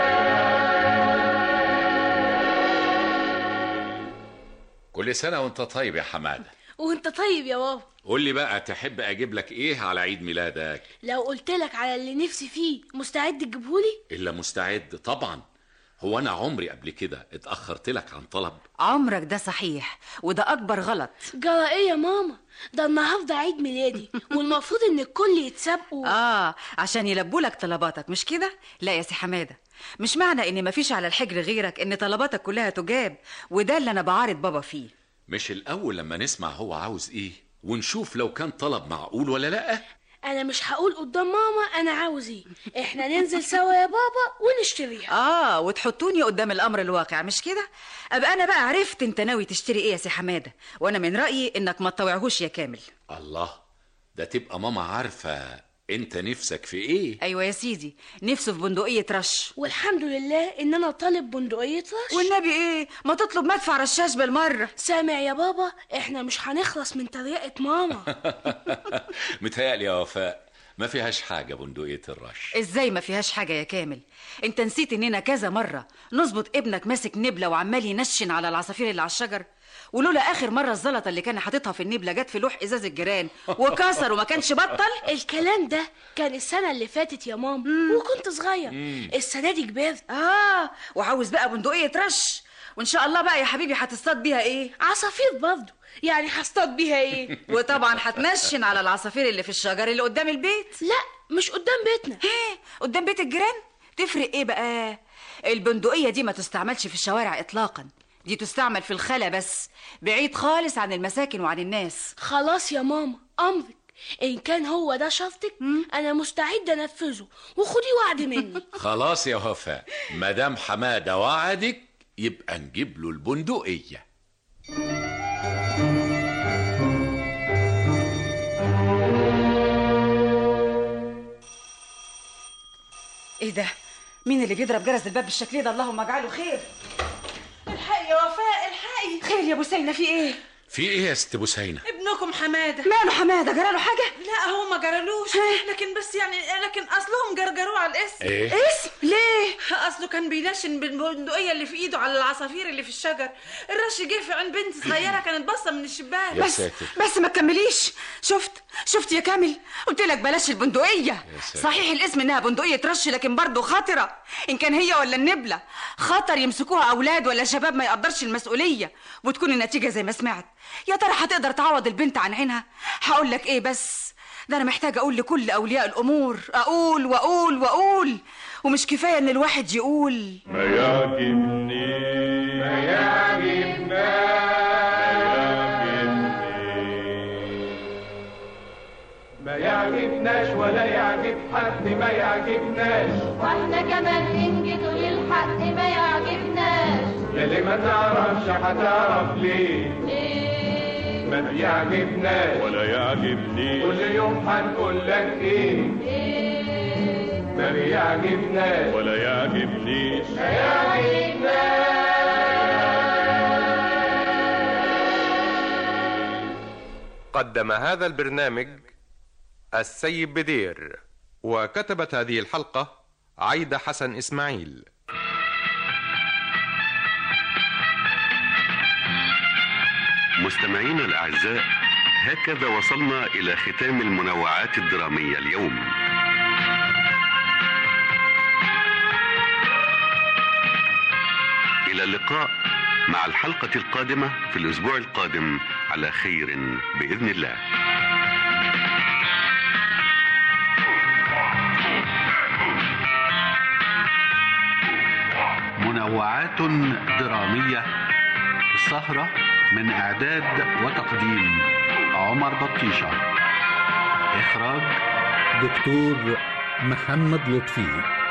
كل سنة وانت طيب يا حمادة.
وانت طيب يا بابا.
قول لي بقى تحب اجيب لك ايه على عيد ميلادك؟
لو قلت لك على اللي نفسي فيه مستعد تجيبهولي؟
الا مستعد طبعا. هو انا عمري قبل كده اتأخرت لك عن طلب؟
عمرك ده صحيح، وده اكبر غلط.
جرى ايه يا ماما؟ ده النهارده عيد ميلادي والمفروض ان الكل يتسابقوا.
عشان يلبوا لك طلباتك مش كده؟ لا يا سي حماده، مش معنى ان مفيش على الحجر غيرك ان طلباتك كلها تجاب، وده اللي انا بعارض بابا فيه.
مش الاول لما نسمع هو عاوز ايه ونشوف لو كان طلب معقول ولا لا؟
انا مش هقول قدام ماما انا عاوز ايه، احنا ننزل سوا يا بابا ونشتريها.
وتحطوني قدام الامر الواقع مش كده؟ ابقى انا بقى عرفت انت ناوي تشتري ايه يا سي حماده، وانا من رايي انك ما تطوعهوش يا كامل.
الله، ده تبقى ماما عارفه انت نفسك في ايه.
ايوه يا سيدي، نفسه في بندقيه رش.
والحمد لله ان انا طالب بندقيه رش.
والنبي ايه، ما تطلب مدفع رشاش بالمره.
سامع يا بابا، احنا مش هنخلص من تريقه ماما.
متهيألي يا وفاء ما فيهاش حاجة بندقية الرش.
ازاي ما فيهاش حاجة يا كامل؟ انت نسيت اننا كذا مرة نظبط ابنك ماسك نبلة وعمال ينشن على العصافير اللي على الشجر، ولولا اخر مرة الزلطة اللي كان حاططها في النبلة جت في لوح ازاز الجيران وكسر وما كانش بطل.
الكلام ده كان السنة اللي فاتت يا ماما وكنت صغير. السنة دي كبرت.
وعاوز بقى بندقية رش، وان شاء الله بقى يا حبيبي هتصطاد بيها ايه؟
عصافير برضه. يعني هصطاد بيها ايه؟
وطبعا هتنشن على العصافير اللي في الشجر اللي قدام البيت.
لا مش قدام بيتنا.
قدام بيت الجيران. تفرق ايه بقى؟ البندقية دي ما تستعملش في الشوارع اطلاقا، دي تستعمل في الخلا بس، بعيد خالص عن المساكن وعن الناس.
خلاص يا ماما، امرك. ان كان هو ده شرطك انا مستعد انفذه، وخدي وعد مني.
خلاص يا وفاء، مدام حمادة وعدك يبقى نجيب له البندقية.
ايه ده؟ مين اللي بيضرب جرس الباب بالشكل ده؟ اللهم اجعله خير.
الحقي يا وفاء الحقي.
خير يا بوسينة، في ايه؟
في ايه يا ست بوسينة؟
ابنكم حمادة.
ماله حمادة؟ جراله حاجة؟
لا هو ما جرالوش، لكن بس يعني لكن اصلهم جرجروه على الاسم.
ايه؟
اسم؟ ليه؟
اصله كان بينشن بالبندقية اللي في ايده على العصافير اللي في الشجر، الرش جه في عين بنت صغيرة كانت باصة من الشباك.
بس ما تكمليش. شفت يا كامل؟ قلت لك بلاش البندقية. صحيح الاسم انها بندقية رش، لكن برضه خطرة. ان كان هي ولا النبلة خطر يمسكوها اولاد ولا شباب ما يقدرش المسؤولية، وتكون النتيجة زي ما سمعت. يا ترى هتقدر تعوض البنت عن عينها؟ هقول لك ايه بس، ده انا محتاجه اقول لكل اولياء الامور، اقول واقول واقول، ومش كفايه ان الواحد يقول
ما يعجبني ما يعجبنا ما يعجبناش ولا يعجب حد ما يعجبناش،
واحنا كمان ننجد للحق ما يعجبناش.
يلي ما تعرفش هتعرف ليه ما بيعجبناش ولا يعجبني، كل يوم هنقول لك ايه ما بيعجبناش ولا يعجبنيش ما يعجبناش.
قدم هذا البرنامج السيد بدير، وكتبت هذه الحلقة عايدة حسن إسماعيل.
مستمعينا الأعزاء، هكذا وصلنا إلى ختام المنوعات الدرامية اليوم. إلى اللقاء مع الحلقة القادمة في الأسبوع القادم على خير بإذن الله. منوعات درامية، السهرة من إعداد وتقديم عمر بطيشة، إخراج
دكتور محمد لطفي.